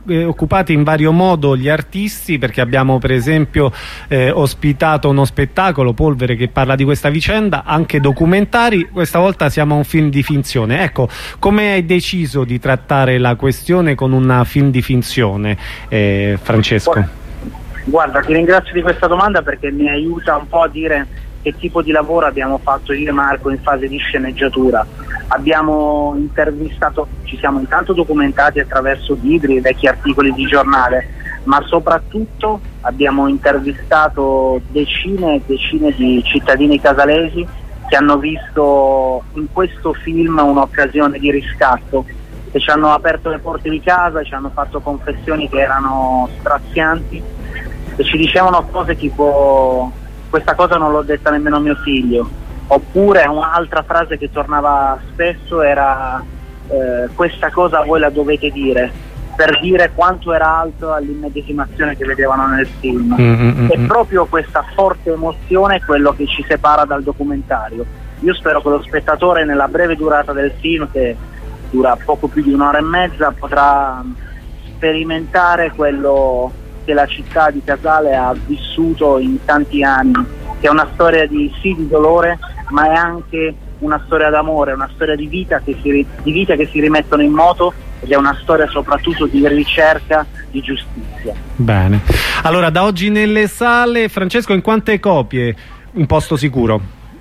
in vario modo gli artisti, perché abbiamo per esempio ospitato uno spettacolo, Polvere, che parla di questa vicenda, anche documentari. Questa volta siamo a un film di finzione. Ecco, come hai deciso di trattare la questione con un film di finzione, Francesco? Guarda, ti ringrazio di questa domanda perché mi aiuta un po' a dire che tipo di lavoro abbiamo fatto io e Marco in fase di sceneggiatura. Abbiamo intervistato, ci siamo intanto documentati attraverso libri e vecchi articoli di giornale, ma soprattutto abbiamo intervistato decine e decine di cittadini casalesi che hanno visto in questo film un'occasione di riscatto, che ci hanno aperto le porte di casa, ci hanno fatto confessioni che erano strazianti e ci dicevano cose tipo: questa cosa non l'ho detta nemmeno a mio figlio. Oppure un'altra frase che tornava spesso era questa cosa voi la dovete dire, per dire quanto era alto all'immedesimazione che vedevano nel film. E proprio questa forte emozione è quello che ci separa dal documentario. Io spero che lo spettatore, nella breve durata del film, che dura poco più di 1 ora e mezza, potrà sperimentare quello che la città di Casale ha vissuto in tanti anni, che è una storia di dolore, ma è anche una storia d'amore, una storia di vita che si rimettono in moto, ed è una storia soprattutto di ricerca di giustizia. Bene, allora da oggi nelle sale. Francesco, in quante copie Un posto sicuro?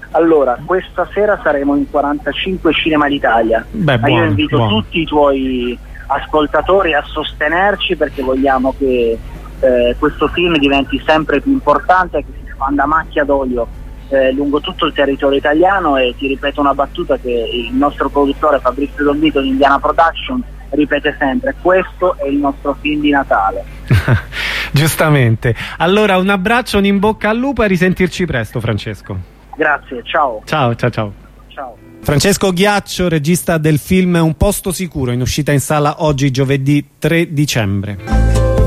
Allora, questa sera saremo in 45 cinema d'Italia. Ma io invito tutti i tuoi ascoltatori a sostenerci, perché vogliamo che questo film diventi sempre più importante, che si spanda macchia d'olio lungo tutto il territorio italiano. E ti ripeto una battuta che il nostro produttore Fabrizio Dombito di Indiana Production ripete sempre: questo è il nostro film di Natale. Giustamente. Allora, un abbraccio, un in bocca al lupo e a risentirci presto, Francesco. Grazie, ciao. Ciao. Francesco Ghiaccio, regista del film Un posto sicuro, in uscita in sala oggi, giovedì 3 dicembre.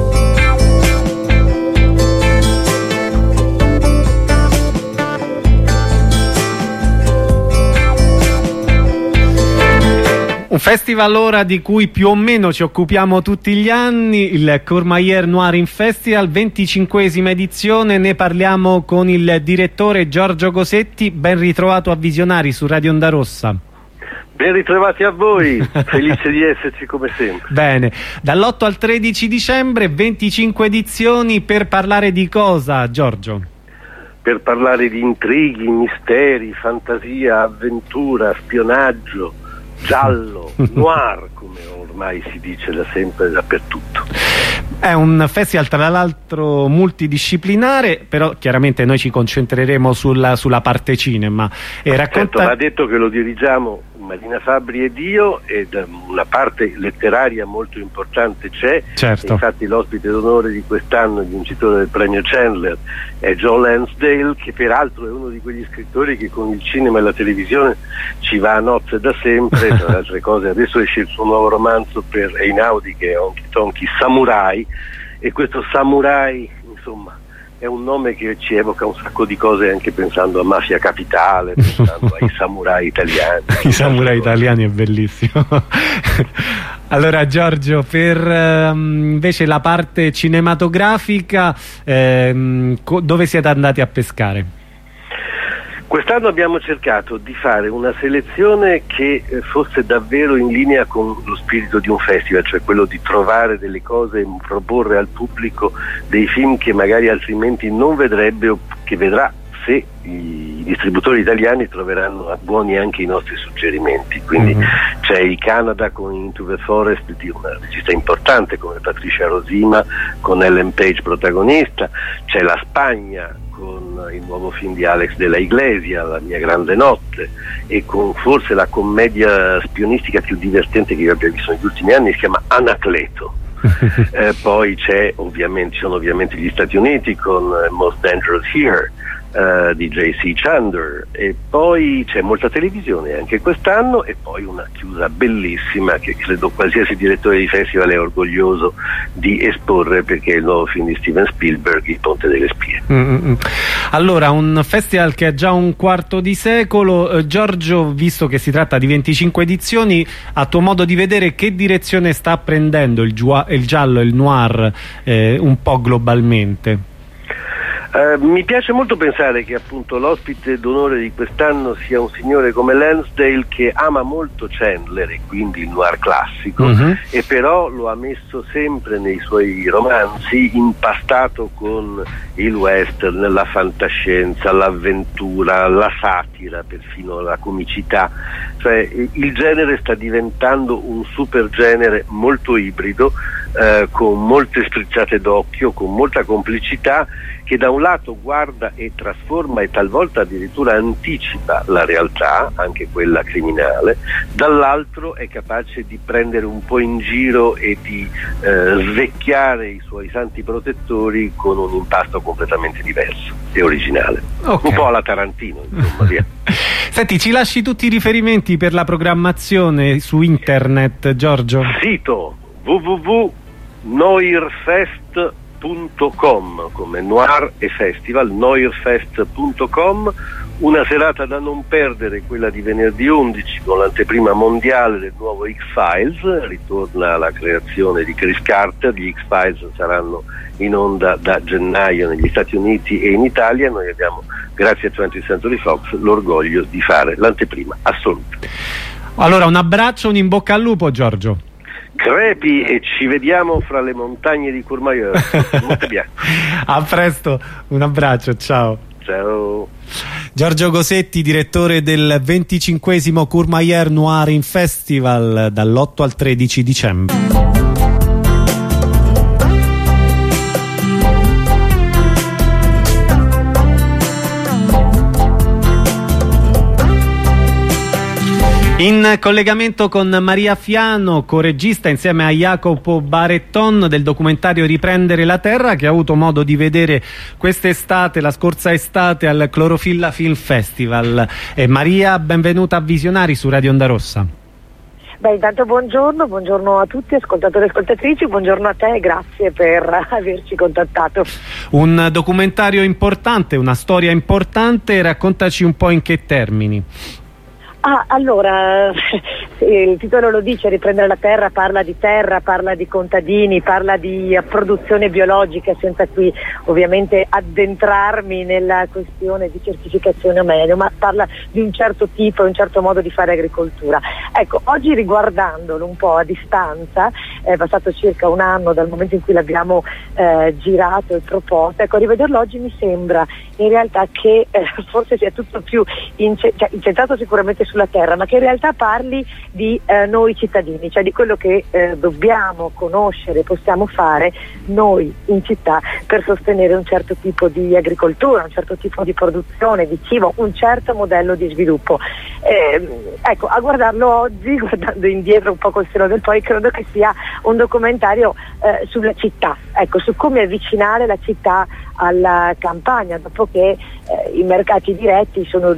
Un festival ora di cui più o meno ci occupiamo tutti gli anni, il Courmayeur Noir in Festival, 25esima edizione. Ne parliamo con il direttore Giorgio Cosetti. Ben ritrovato a Visionari su Radio Onda Rossa. Ben ritrovati a voi, felice di esserci come sempre. Bene, dall'8 al 13 dicembre, 25 edizioni. Per parlare di cosa, Giorgio? Per parlare di intrighi, misteri, fantasia, avventura, spionaggio, giallo, noir, come ormai si dice da sempre dappertutto. È un festival tra l'altro multidisciplinare, però chiaramente noi ci concentreremo sulla parte cinema. E Certo, va detto che lo dirigiamo Marina Fabbri ed io, ed una parte letteraria molto importante c'è. Certo. Infatti l'ospite d'onore di quest'anno, il vincitore del premio Chandler, è Joe Lansdale, che peraltro è uno di quegli scrittori che con il cinema e la televisione ci va a nozze da sempre. Tra le altre cose adesso esce il suo nuovo romanzo per Einaudi, che è Honky Tonky Samurai, e questo Samurai, insomma, è un nome che ci evoca un sacco di cose, anche pensando a Mafia Capitale, pensando ai samurai italiani. I samurai italiani è bellissimo. Allora, Giorgio, per invece la parte cinematografica, dove siete andati a pescare? Quest'anno abbiamo cercato di fare una selezione che fosse davvero in linea con lo spirito di un festival, cioè quello di trovare delle cose e proporre al pubblico dei film che magari altrimenti non vedrebbe, o che vedrà se i distributori italiani troveranno buoni anche i nostri suggerimenti. Quindi c'è il Canada con Into the Forest di una regista importante come Patricia Rosima, con Ellen Page protagonista, c'è la Spagna con il nuovo film di Alex de la Iglesia, La mia grande notte, e con forse la commedia spionistica più divertente che io abbia visto negli ultimi anni, si chiama Anacleto. Poi ci sono ovviamente gli Stati Uniti con Most Dangerous Here di J.C. Chandler, e poi c'è molta televisione anche quest'anno, e poi una chiusa bellissima che credo qualsiasi direttore di festival è orgoglioso di esporre, perché è il nuovo film di Steven Spielberg, Il ponte delle spie. Allora, un festival che ha già un quarto di secolo. Giorgio, visto che si tratta di 25 edizioni, a tuo modo di vedere che direzione sta prendendo il giallo e il noir un po' globalmente? Mi piace molto pensare che appunto l'ospite d'onore di quest'anno sia un signore come Lansdale, che ama molto Chandler e quindi il noir classico, e però lo ha messo sempre nei suoi romanzi impastato con il western, la fantascienza, l'avventura, la satira, perfino la comicità. Cioè il genere sta diventando un super genere molto ibrido, con molte strizzate d'occhio, con molta complicità, che da un lato guarda e trasforma e talvolta addirittura anticipa la realtà, anche quella criminale, dall'altro è capace di prendere un po' in giro e di svecchiare i suoi santi protettori con un impasto completamente diverso e originale. Un po' alla Tarantino, insomma, via. Senti, ci lasci tutti i riferimenti per la programmazione su internet, Giorgio? Sito www.noirfest.com, come noir e festival, noirfest.com. Una serata da non perdere, quella di venerdì 11, con l'anteprima mondiale del nuovo X-Files. Ritorna la creazione di Chris Carter. Gli X-Files saranno in onda da gennaio negli Stati Uniti e in Italia. Noi abbiamo, grazie a 20th Century Fox, l'orgoglio di fare l'anteprima assoluta. Allora, un abbraccio, un in bocca al lupo, Giorgio. Crepi, e ci vediamo fra le montagne di Courmayeur. A presto, un abbraccio, ciao. Ciao. Giorgio Gosetti, direttore del 25° Courmayeur Noir in Festival, dall'8 al 13 dicembre. In collegamento con Maria Fiano, coregista insieme a Jacopo Baretton del documentario Riprendere la Terra, che ha avuto modo di vedere quest'estate, la scorsa estate, al Clorofilla Film Festival. Maria, benvenuta a Visionari su Radio Onda Rossa. Beh, intanto buongiorno a tutti, ascoltatori e ascoltatrici, buongiorno a te e grazie per averci contattato. Un documentario importante, una storia importante, raccontaci un po' in che termini. Allora, il titolo lo dice, Riprendere la terra, parla di contadini, parla di produzione biologica, senza qui ovviamente addentrarmi nella questione di certificazione o meno, ma parla di un certo tipo e un certo modo di fare agricoltura. Ecco, oggi riguardandolo un po' a distanza, è passato circa un anno dal momento in cui l'abbiamo girato e proposto, ecco, rivederlo oggi mi sembra in realtà che forse sia tutto più incentrato sicuramente sulla terra, ma che in realtà parli di noi cittadini, cioè di quello che dobbiamo conoscere, possiamo fare noi in città per sostenere un certo tipo di agricoltura, un certo tipo di produzione di cibo, un certo modello di sviluppo. Ecco, a guardarlo oggi, guardando indietro un po' col seno del poi, credo che sia un documentario sulla città, ecco, su come avvicinare la città alla campagna, dopo che i mercati diretti stanno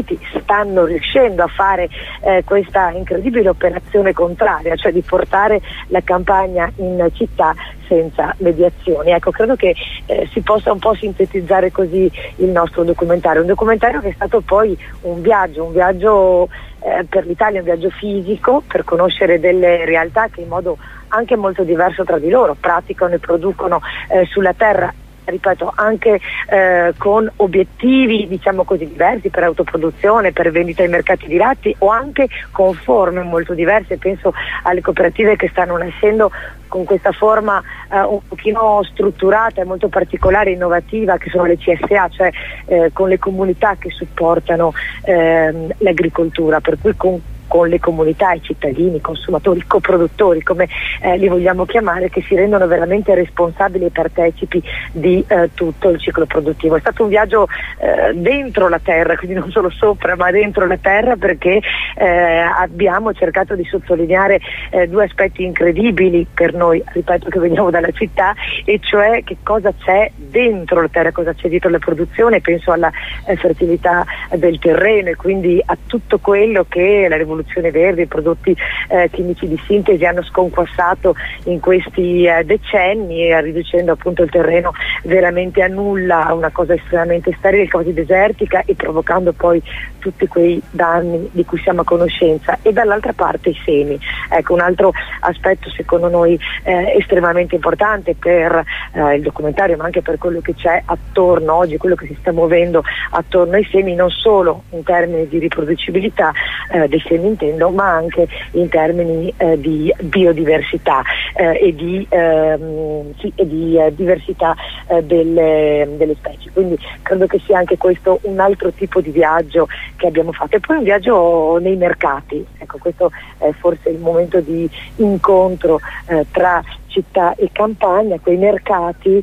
riuscendo a fare questa incredibile operazione contraria, cioè di portare la campagna in città senza mediazioni. Ecco, credo che si possa un po' sintetizzare così il nostro documentario, un documentario che è stato poi un viaggio per l'Italia, un viaggio fisico per conoscere delle realtà che in modo anche molto diverso tra di loro praticano e producono sulla terra, ripeto, anche con obiettivi diciamo così diversi, per autoproduzione, per vendita ai mercati diretti, o anche con forme molto diverse. Penso alle cooperative che stanno nascendo con questa forma un pochino strutturata e molto particolare e innovativa, che sono le CSA, cioè con le comunità che supportano l'agricoltura, per cui con le comunità, i cittadini, i consumatori, i coproduttori, come li vogliamo chiamare, che si rendono veramente responsabili e partecipi di tutto il ciclo produttivo. È stato un viaggio dentro la terra, quindi non solo sopra ma dentro la terra, perché abbiamo cercato di sottolineare due aspetti incredibili per noi, ripeto, che veniamo dalla città, e cioè che cosa c'è dentro la terra, cosa c'è dietro la produzione. Penso alla fertilità del terreno e quindi a tutto quello che la rivoluzione verde, i prodotti chimici di sintesi hanno sconquassato in questi decenni, riducendo appunto il terreno veramente a nulla, a una cosa estremamente sterile, quasi desertica, e provocando poi tutti quei danni di cui siamo a conoscenza. E dall'altra parte i semi. Ecco, un altro aspetto secondo noi estremamente importante per il documentario, ma anche per quello che c'è attorno oggi, quello che si sta muovendo attorno ai semi, non solo in termini di riproducibilità dei semi intendo, ma anche in termini di biodiversità e di diversità delle specie. Quindi credo che sia anche questo un altro tipo di viaggio che abbiamo fatto. E poi un viaggio nei mercati, ecco, questo è forse il momento di incontro tra città e campagna, quei mercati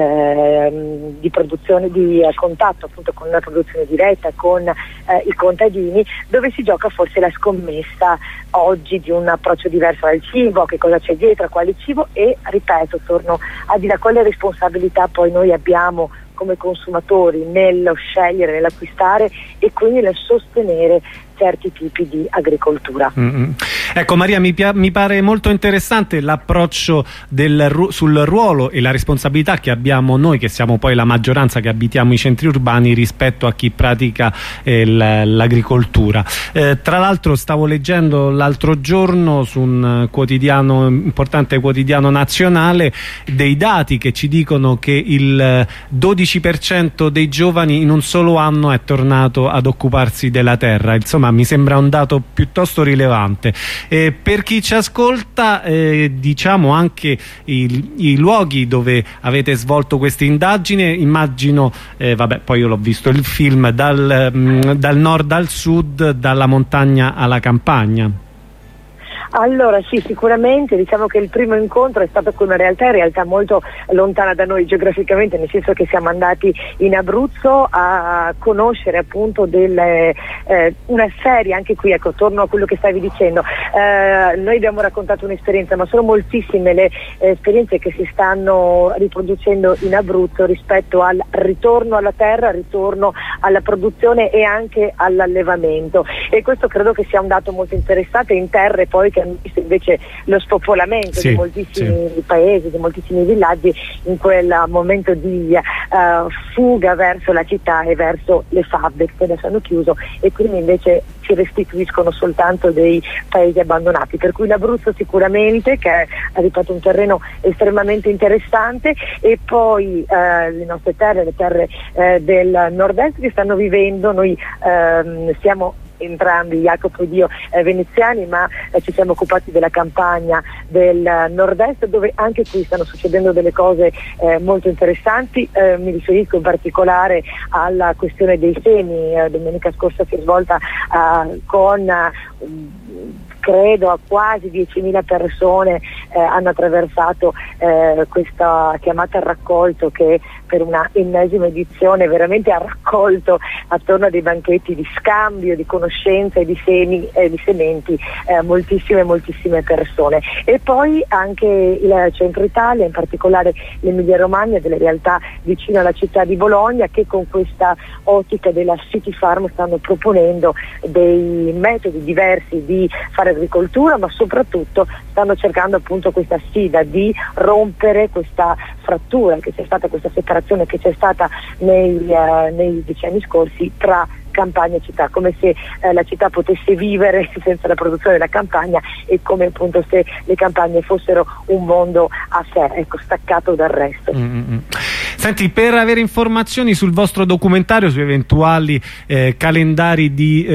di produzione, di contatto appunto con la produzione diretta, con i contadini, dove si gioca forse la scommessa oggi di un approccio diverso al cibo, che cosa c'è dietro, a quale cibo, e ripeto, torno a dire quale responsabilità poi noi abbiamo come consumatori nello scegliere, nell'acquistare e quindi nel sostenere certi tipi di agricoltura. Ecco Maria, mi pare molto interessante l'approccio sul ruolo e la responsabilità che abbiamo noi, che siamo poi la maggioranza che abitiamo i centri urbani, rispetto a chi pratica l'agricoltura. Tra l'altro stavo leggendo l'altro giorno su un quotidiano, importante quotidiano nazionale, dei dati che ci dicono che il 12% dei giovani in un solo anno è tornato ad occuparsi della terra. Insomma, insomma mi sembra un dato piuttosto rilevante. Per chi ci ascolta, diciamo anche i luoghi dove avete svolto questa indagine. Immagino, vabbè, poi io l'ho visto il film, dal nord al sud, dalla montagna alla campagna. Allora sì, sicuramente diciamo che il primo incontro è stato con una realtà molto lontana da noi geograficamente, nel senso che siamo andati in Abruzzo a conoscere appunto una serie, anche qui ecco, torno a quello che stavi dicendo, noi abbiamo raccontato un'esperienza, ma sono moltissime le esperienze che si stanno riproducendo in Abruzzo rispetto al ritorno alla terra, ritorno alla produzione e anche all'allevamento, e questo credo che sia un dato molto interessante in terre poi che hanno visto invece lo spopolamento di moltissimi paesi, di moltissimi villaggi in quel momento di fuga verso la città e verso le fabbriche che adesso hanno chiuso, e quindi invece ci restituiscono soltanto dei paesi abbandonati, per cui l'Abruzzo sicuramente, che è, ripeto, un terreno estremamente interessante, e poi le nostre terre, le terre del nord-est che stanno vivendo, noi siamo entrambi, Jacopo ed io, veneziani, ma ci siamo occupati della campagna del nord-est, dove anche qui stanno succedendo delle cose molto interessanti. Mi riferisco in particolare alla questione dei semi. Domenica scorsa si è svolta con credo a quasi 10.000 persone hanno attraversato questa chiamata al raccolto, che per una ennesima edizione veramente ha raccolto attorno a dei banchetti di scambio, di conoscenza e di semi e di sementi moltissime persone. E poi anche il centro Italia, in particolare l'Emilia Romagna, delle realtà vicino alla città di Bologna, che con questa ottica della City Farm stanno proponendo dei metodi diversi di fare agricoltura, ma soprattutto stanno cercando appunto questa sfida di rompere questa frattura che c'è stata, questa separazione che c'è stata nei decenni scorsi tra campagna e città, come se la città potesse vivere senza la produzione della campagna, e come appunto se le campagne fossero un mondo a sé, ecco, staccato dal resto. Senti, per avere informazioni sul vostro documentario, su eventuali calendari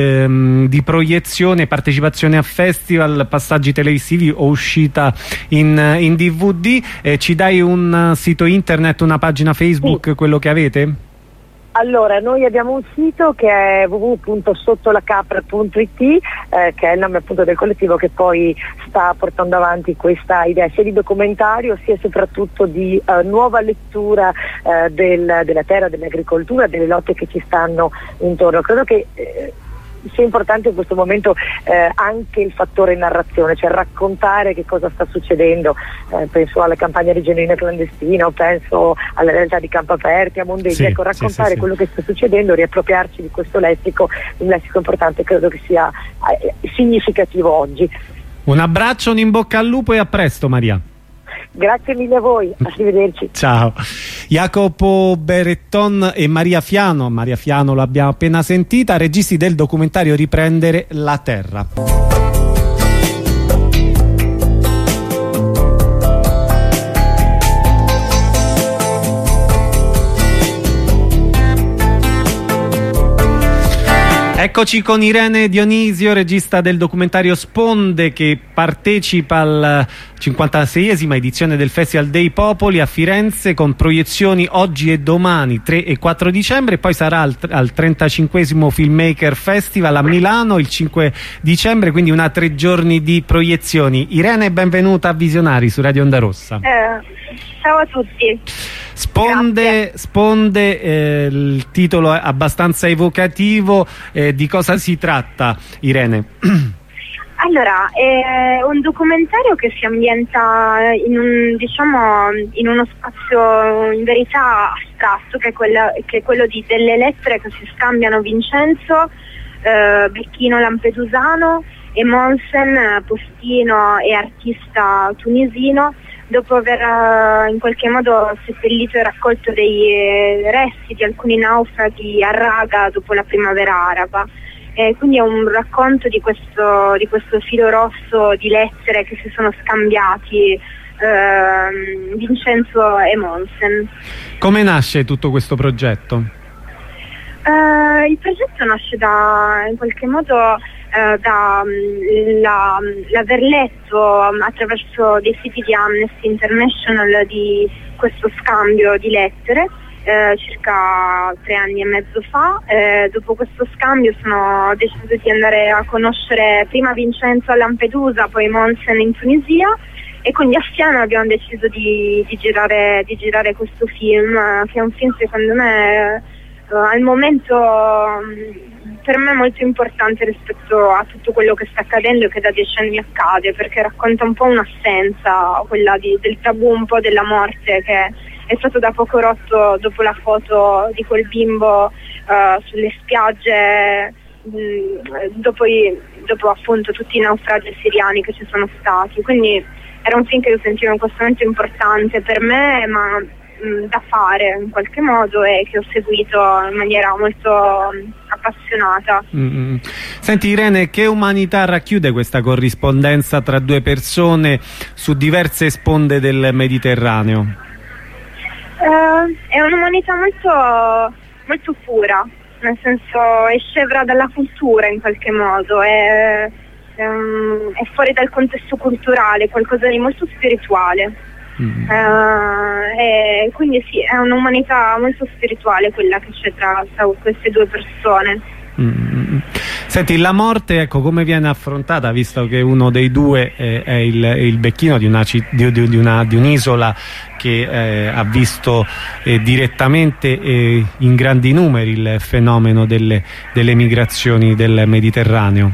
di proiezione, partecipazione a festival, passaggi televisivi o uscita in DVD, ci dai un sito internet, una pagina Facebook, sì, quello che avete? Allora, noi abbiamo un sito che è www.sottolacapra.it, che è il nome appunto del collettivo che poi sta portando avanti questa idea sia di documentario sia soprattutto di nuova lettura della terra, dell'agricoltura, delle lotte che ci stanno intorno. Credo che sia importante in questo momento anche il fattore narrazione, cioè raccontare che cosa sta succedendo. Penso alla campagna di Genuino Clandestino, penso alla realtà di Campo Aperti, a Mondeggi, sì, ecco, raccontare quello che sta succedendo, riappropriarci di questo lessico, un lessico importante, credo che sia significativo oggi. Un abbraccio, un in bocca al lupo e a presto, Maria. Grazie mille a voi, arrivederci. Ciao. Jacopo Beretton e Maria Fiano. Maria Fiano l'abbiamo appena sentita, registi del documentario Riprendere la Terra. Eccoci con Irene Dionisio, regista del documentario Sponde, che partecipa alla 56esima edizione del Festival dei Popoli a Firenze, con proiezioni oggi e domani 3 e 4 dicembre, poi sarà al 35esimo Filmmaker Festival a Milano il 5 dicembre, quindi 3 giorni di proiezioni. Irene, benvenuta a Visionari su Radio Onda Rossa. Ciao a tutti. Sponde, il titolo è abbastanza evocativo, di cosa si tratta, Irene? Allora, è un documentario che si ambienta in uno spazio in verità astratto, che è quello delle lettere che si scambiano Vincenzo, becchino lampedusano, e Monsen, postino e artista tunisino, dopo aver in qualche modo seppellito e raccolto dei resti di alcuni naufraghi a Raga dopo la primavera araba. Quindi è un racconto di questo filo rosso di lettere che si sono scambiati Vincenzo e Monsen. Come nasce tutto questo progetto? Il progetto nasce in qualche modo l'aver letto attraverso dei siti di Amnesty International di questo scambio di lettere circa 3 anni e mezzo fa. Dopo questo scambio ho deciso di andare a conoscere prima Vincenzo a Lampedusa, poi Monsen in Tunisia, e quindi assieme abbiamo deciso di girare questo film, che è un film secondo me al momento per me molto importante rispetto a tutto quello che sta accadendo e che da 10 anni accade, perché racconta un po' un'assenza, quella del tabù un po' della morte, che è stato da poco rotto dopo la foto di quel bimbo sulle spiagge, dopo appunto tutti i naufragi siriani che ci sono stati. Quindi era un film che io sentivo in questo momento importante per me, ma da fare in qualche modo, e che ho seguito in maniera molto appassionata. Senti Irene, che umanità racchiude questa corrispondenza tra due persone su diverse sponde del Mediterraneo? È un'umanità molto, molto pura, nel senso è scevra dalla cultura in qualche modo, è fuori dal contesto culturale, qualcosa di molto spirituale. E quindi sì, è un'umanità molto spirituale quella che c'è tra queste due persone. Senti, la morte, ecco, come viene affrontata, visto che uno dei due è il becchino di un'isola che ha visto direttamente in grandi numeri il fenomeno delle migrazioni del Mediterraneo?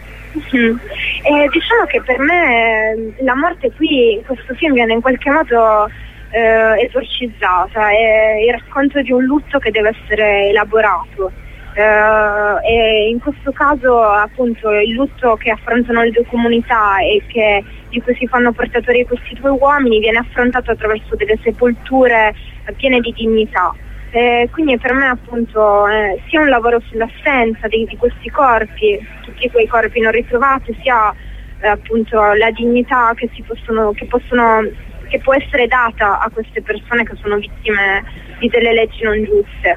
Diciamo che per me la morte qui in questo film viene in qualche modo esorcizzata, è il racconto di un lutto che deve essere elaborato, e in questo caso appunto il lutto che affrontano le due comunità e di cui si fanno portatori questi due uomini viene affrontato attraverso delle sepolture piene di dignità. Quindi per me appunto sia un lavoro sull'assenza di questi corpi, tutti quei corpi non ritrovati, sia appunto la dignità che può essere data a queste persone che sono vittime di delle leggi non giuste.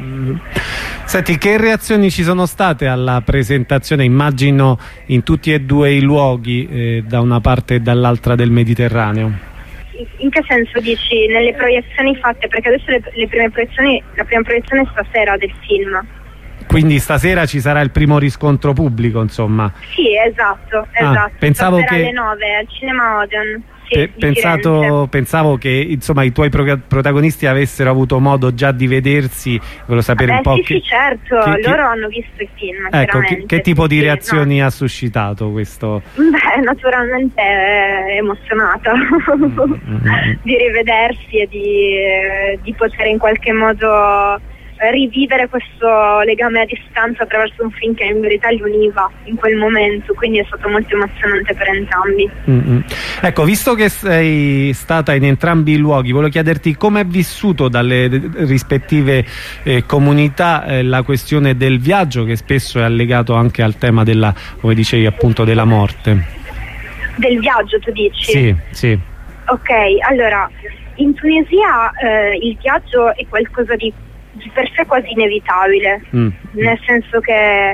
Senti, che reazioni ci sono state alla presentazione, immagino in tutti e due i luoghi, da una parte e dall'altra del Mediterraneo? In che senso dici? Nelle proiezioni fatte? Perché adesso la prima proiezione è stasera del film. Quindi stasera ci sarà il primo riscontro pubblico, insomma? Sì, esatto. Pensavo stasera che alle 9 al Cinema Odeon. Pensavo che insomma i tuoi protagonisti avessero avuto modo già di vedersi. Volevo sapere un po' sì, certo, loro hanno visto il film. Ecco, che tipo di reazioni ha suscitato questo? Beh, naturalmente emozionata di rivedersi e di poter in qualche modo rivivere questo legame a distanza attraverso un film che in verità li univa in quel momento, quindi è stato molto emozionante per entrambi. Ecco, visto che sei stata in entrambi i luoghi, volevo chiederti come è vissuto dalle rispettive comunità la questione del viaggio, che spesso è allegato anche al tema della, come dicevi appunto, della morte. Del viaggio tu dici? Sì. Ok, allora in Tunisia il viaggio è qualcosa di per sé quasi inevitabile, nel senso che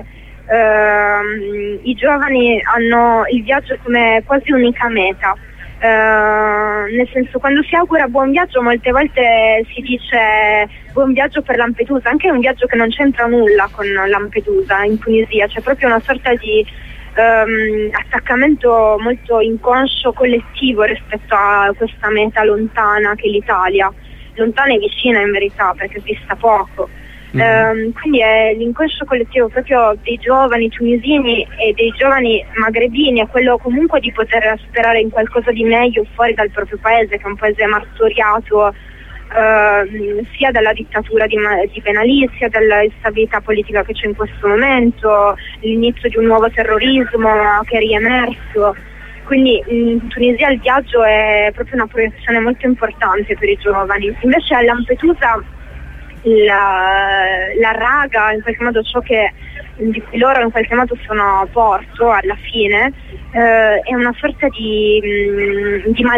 i giovani hanno il viaggio come quasi unica meta, nel senso, quando si augura buon viaggio molte volte si dice buon viaggio per Lampedusa, anche un viaggio che non c'entra nulla con Lampedusa in Tunisia, c'è proprio una sorta di attaccamento molto inconscio collettivo rispetto a questa meta lontana che è l'Italia, lontana e vicina in verità perché vista poco. Quindi è l'inconscio collettivo proprio dei giovani tunisini e dei giovani magrebini, è quello comunque di poter sperare in qualcosa di meglio fuori dal proprio paese, che è un paese martoriato sia dalla dittatura di Ben Ali, sia dall'instabilità politica che c'è in questo momento, l'inizio di un nuovo terrorismo che è riemerso. Quindi in Tunisia il viaggio è proprio una proiezione molto importante per i giovani. Invece a Lampedusa la raga, in qualche modo ciò di cui loro in qualche modo sono porto alla fine, è una sorta di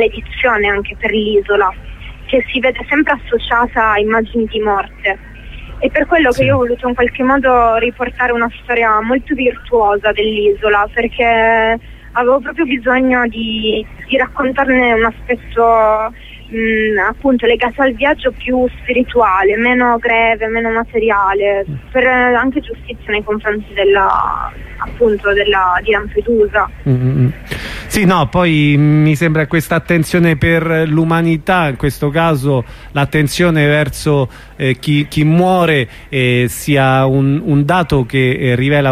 maledizione anche per l'isola, che si vede sempre associata a immagini di morte. e per quello che io ho voluto in qualche modo riportare una storia molto virtuosa dell'isola, perché avevo proprio bisogno di raccontarne un aspetto appunto legato al viaggio più spirituale, meno greve, meno materiale, per anche giustizia nei confronti di Lampedusa. Sì, no, poi mi sembra questa attenzione per l'umanità, in questo caso l'attenzione verso chi muore sia un dato che rivela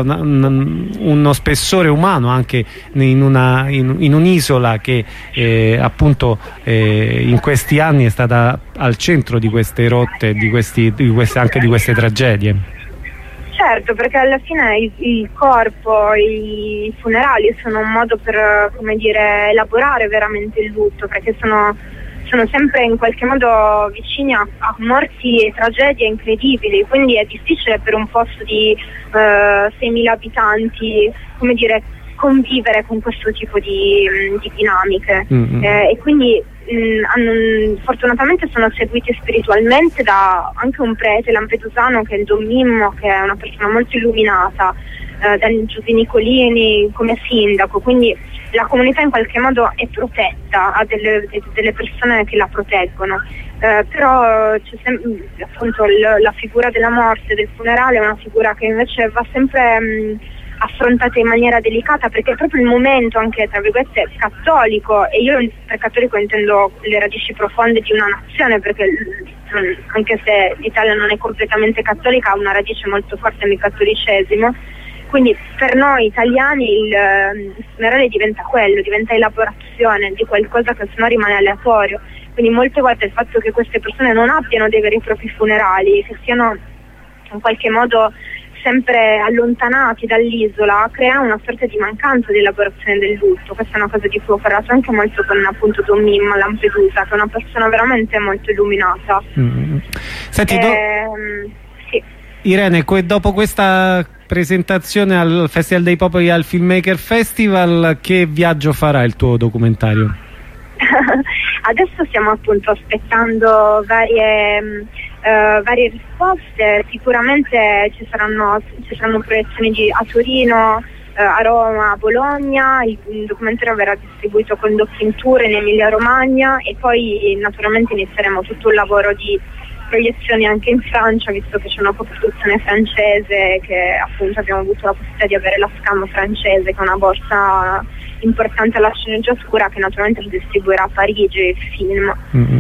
uno spessore umano anche in un'isola che appunto in questi anni è stata al centro di queste rotte, anche di queste tragedie. Certo, perché alla fine il corpo, i funerali sono un modo per, come dire, elaborare veramente il lutto, perché sono sempre in qualche modo vicini a morti e tragedie incredibili, quindi è difficile per un posto di 6.000 abitanti, come dire, convivere con questo tipo di dinamiche. E quindi fortunatamente sono seguiti spiritualmente da anche un prete lampedusano che è il Don Mimmo, che è una persona molto illuminata, da Giuseppe Nicolini come sindaco, quindi la comunità in qualche modo è protetta, ha delle persone che la proteggono, però c'è appunto la figura della morte, del funerale, è una figura che invece va sempre affrontata in maniera delicata, perché è proprio il momento anche tra virgolette cattolico, e io per cattolico intendo le radici profonde di una nazione, perché anche se l'Italia non è completamente cattolica ha una radice molto forte nel cattolicesimo, quindi per noi italiani il funerale diventa quello, diventa elaborazione di qualcosa che sennò rimane aleatorio, quindi molte volte il fatto che queste persone non abbiano dei veri e propri funerali, che siano in qualche modo sempre allontanati dall'isola, crea una sorta di mancanza di elaborazione del lutto. Questa è una cosa di cui ho parlato anche molto con appunto Don Mimmo a Lampedusa, che è una persona veramente molto illuminata. Senti, sì. Irene, dopo questa presentazione al Festival dei Popoli al Filmmaker Festival, che viaggio farà il tuo documentario? Adesso stiamo appunto aspettando varie risposte, sicuramente ci saranno proiezioni a Torino, a Roma, a Bologna, il documentario verrà distribuito con Doc in Tour in Emilia Romagna e poi naturalmente inizieremo tutto un lavoro di proiezioni anche in Francia, visto che c'è una coproduzione francese, che appunto abbiamo avuto la possibilità di avere la Scam francese, che è una borsa importante alla sceneggiatura, che naturalmente si distribuirà a Parigi il film.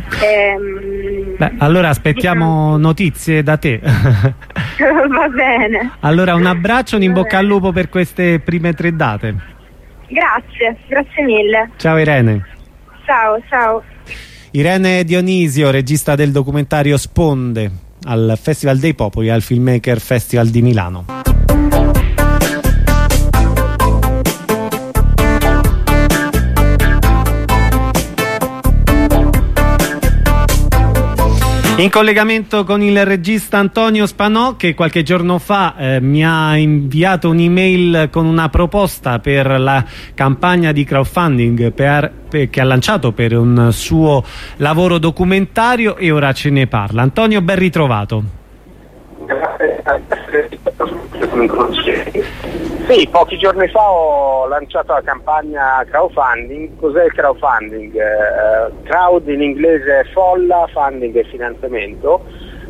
Allora aspettiamo notizie da te. Va bene. Allora un abbraccio, un in bocca al lupo per queste prime 3 date. Grazie mille. Ciao Irene. Ciao. Irene Dionisio, regista del documentario Sponde al Festival dei Popoli al Filmmaker Festival di Milano. In collegamento con il regista Antonio Spanò, che qualche giorno fa mi ha inviato un'email con una proposta per la campagna di crowdfunding che ha lanciato per un suo lavoro documentario, e ora ce ne parla. Antonio, ben ritrovato. Sì, pochi giorni fa ho lanciato la campagna crowdfunding. Cos'è il crowdfunding? Crowd in inglese è folla, funding è finanziamento,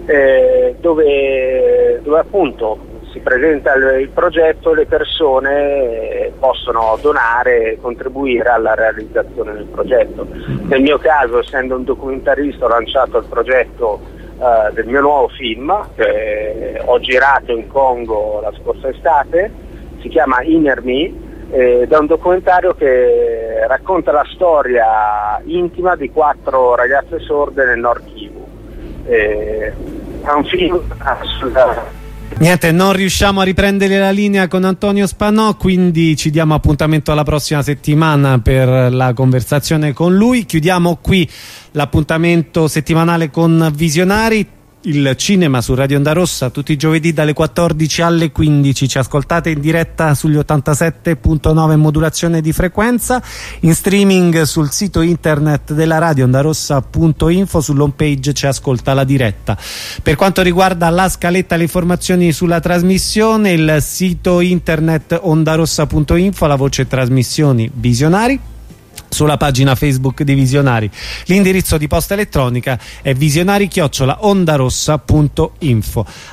dove appunto si presenta il progetto e le persone possono donare e contribuire alla realizzazione del progetto. Nel mio caso, essendo un documentarista, ho lanciato il progetto del mio nuovo film che ho girato in Congo la scorsa estate. Si chiama Inner Me, ed è un documentario che racconta la storia intima di 4 ragazze sorde nel Nord Kivu. È un film Niente, non riusciamo a riprendere la linea con Antonio Spanò, quindi ci diamo appuntamento alla prossima settimana per la conversazione con lui. Chiudiamo qui l'appuntamento settimanale con Visionari. il cinema su Radio Onda Rossa tutti i giovedì dalle 14 alle 15. Ci ascoltate in diretta sugli 87.9 modulazione di frequenza, in streaming sul sito internet della radio ondarossa.info, sull'home page ci ascolta la diretta. Per quanto riguarda la scaletta, le informazioni sulla trasmissione, il sito internet ondarossa.info, la voce trasmissioni Visionari, sulla pagina Facebook di Visionari. L'indirizzo di posta elettronica è visionari@ondarossa.info.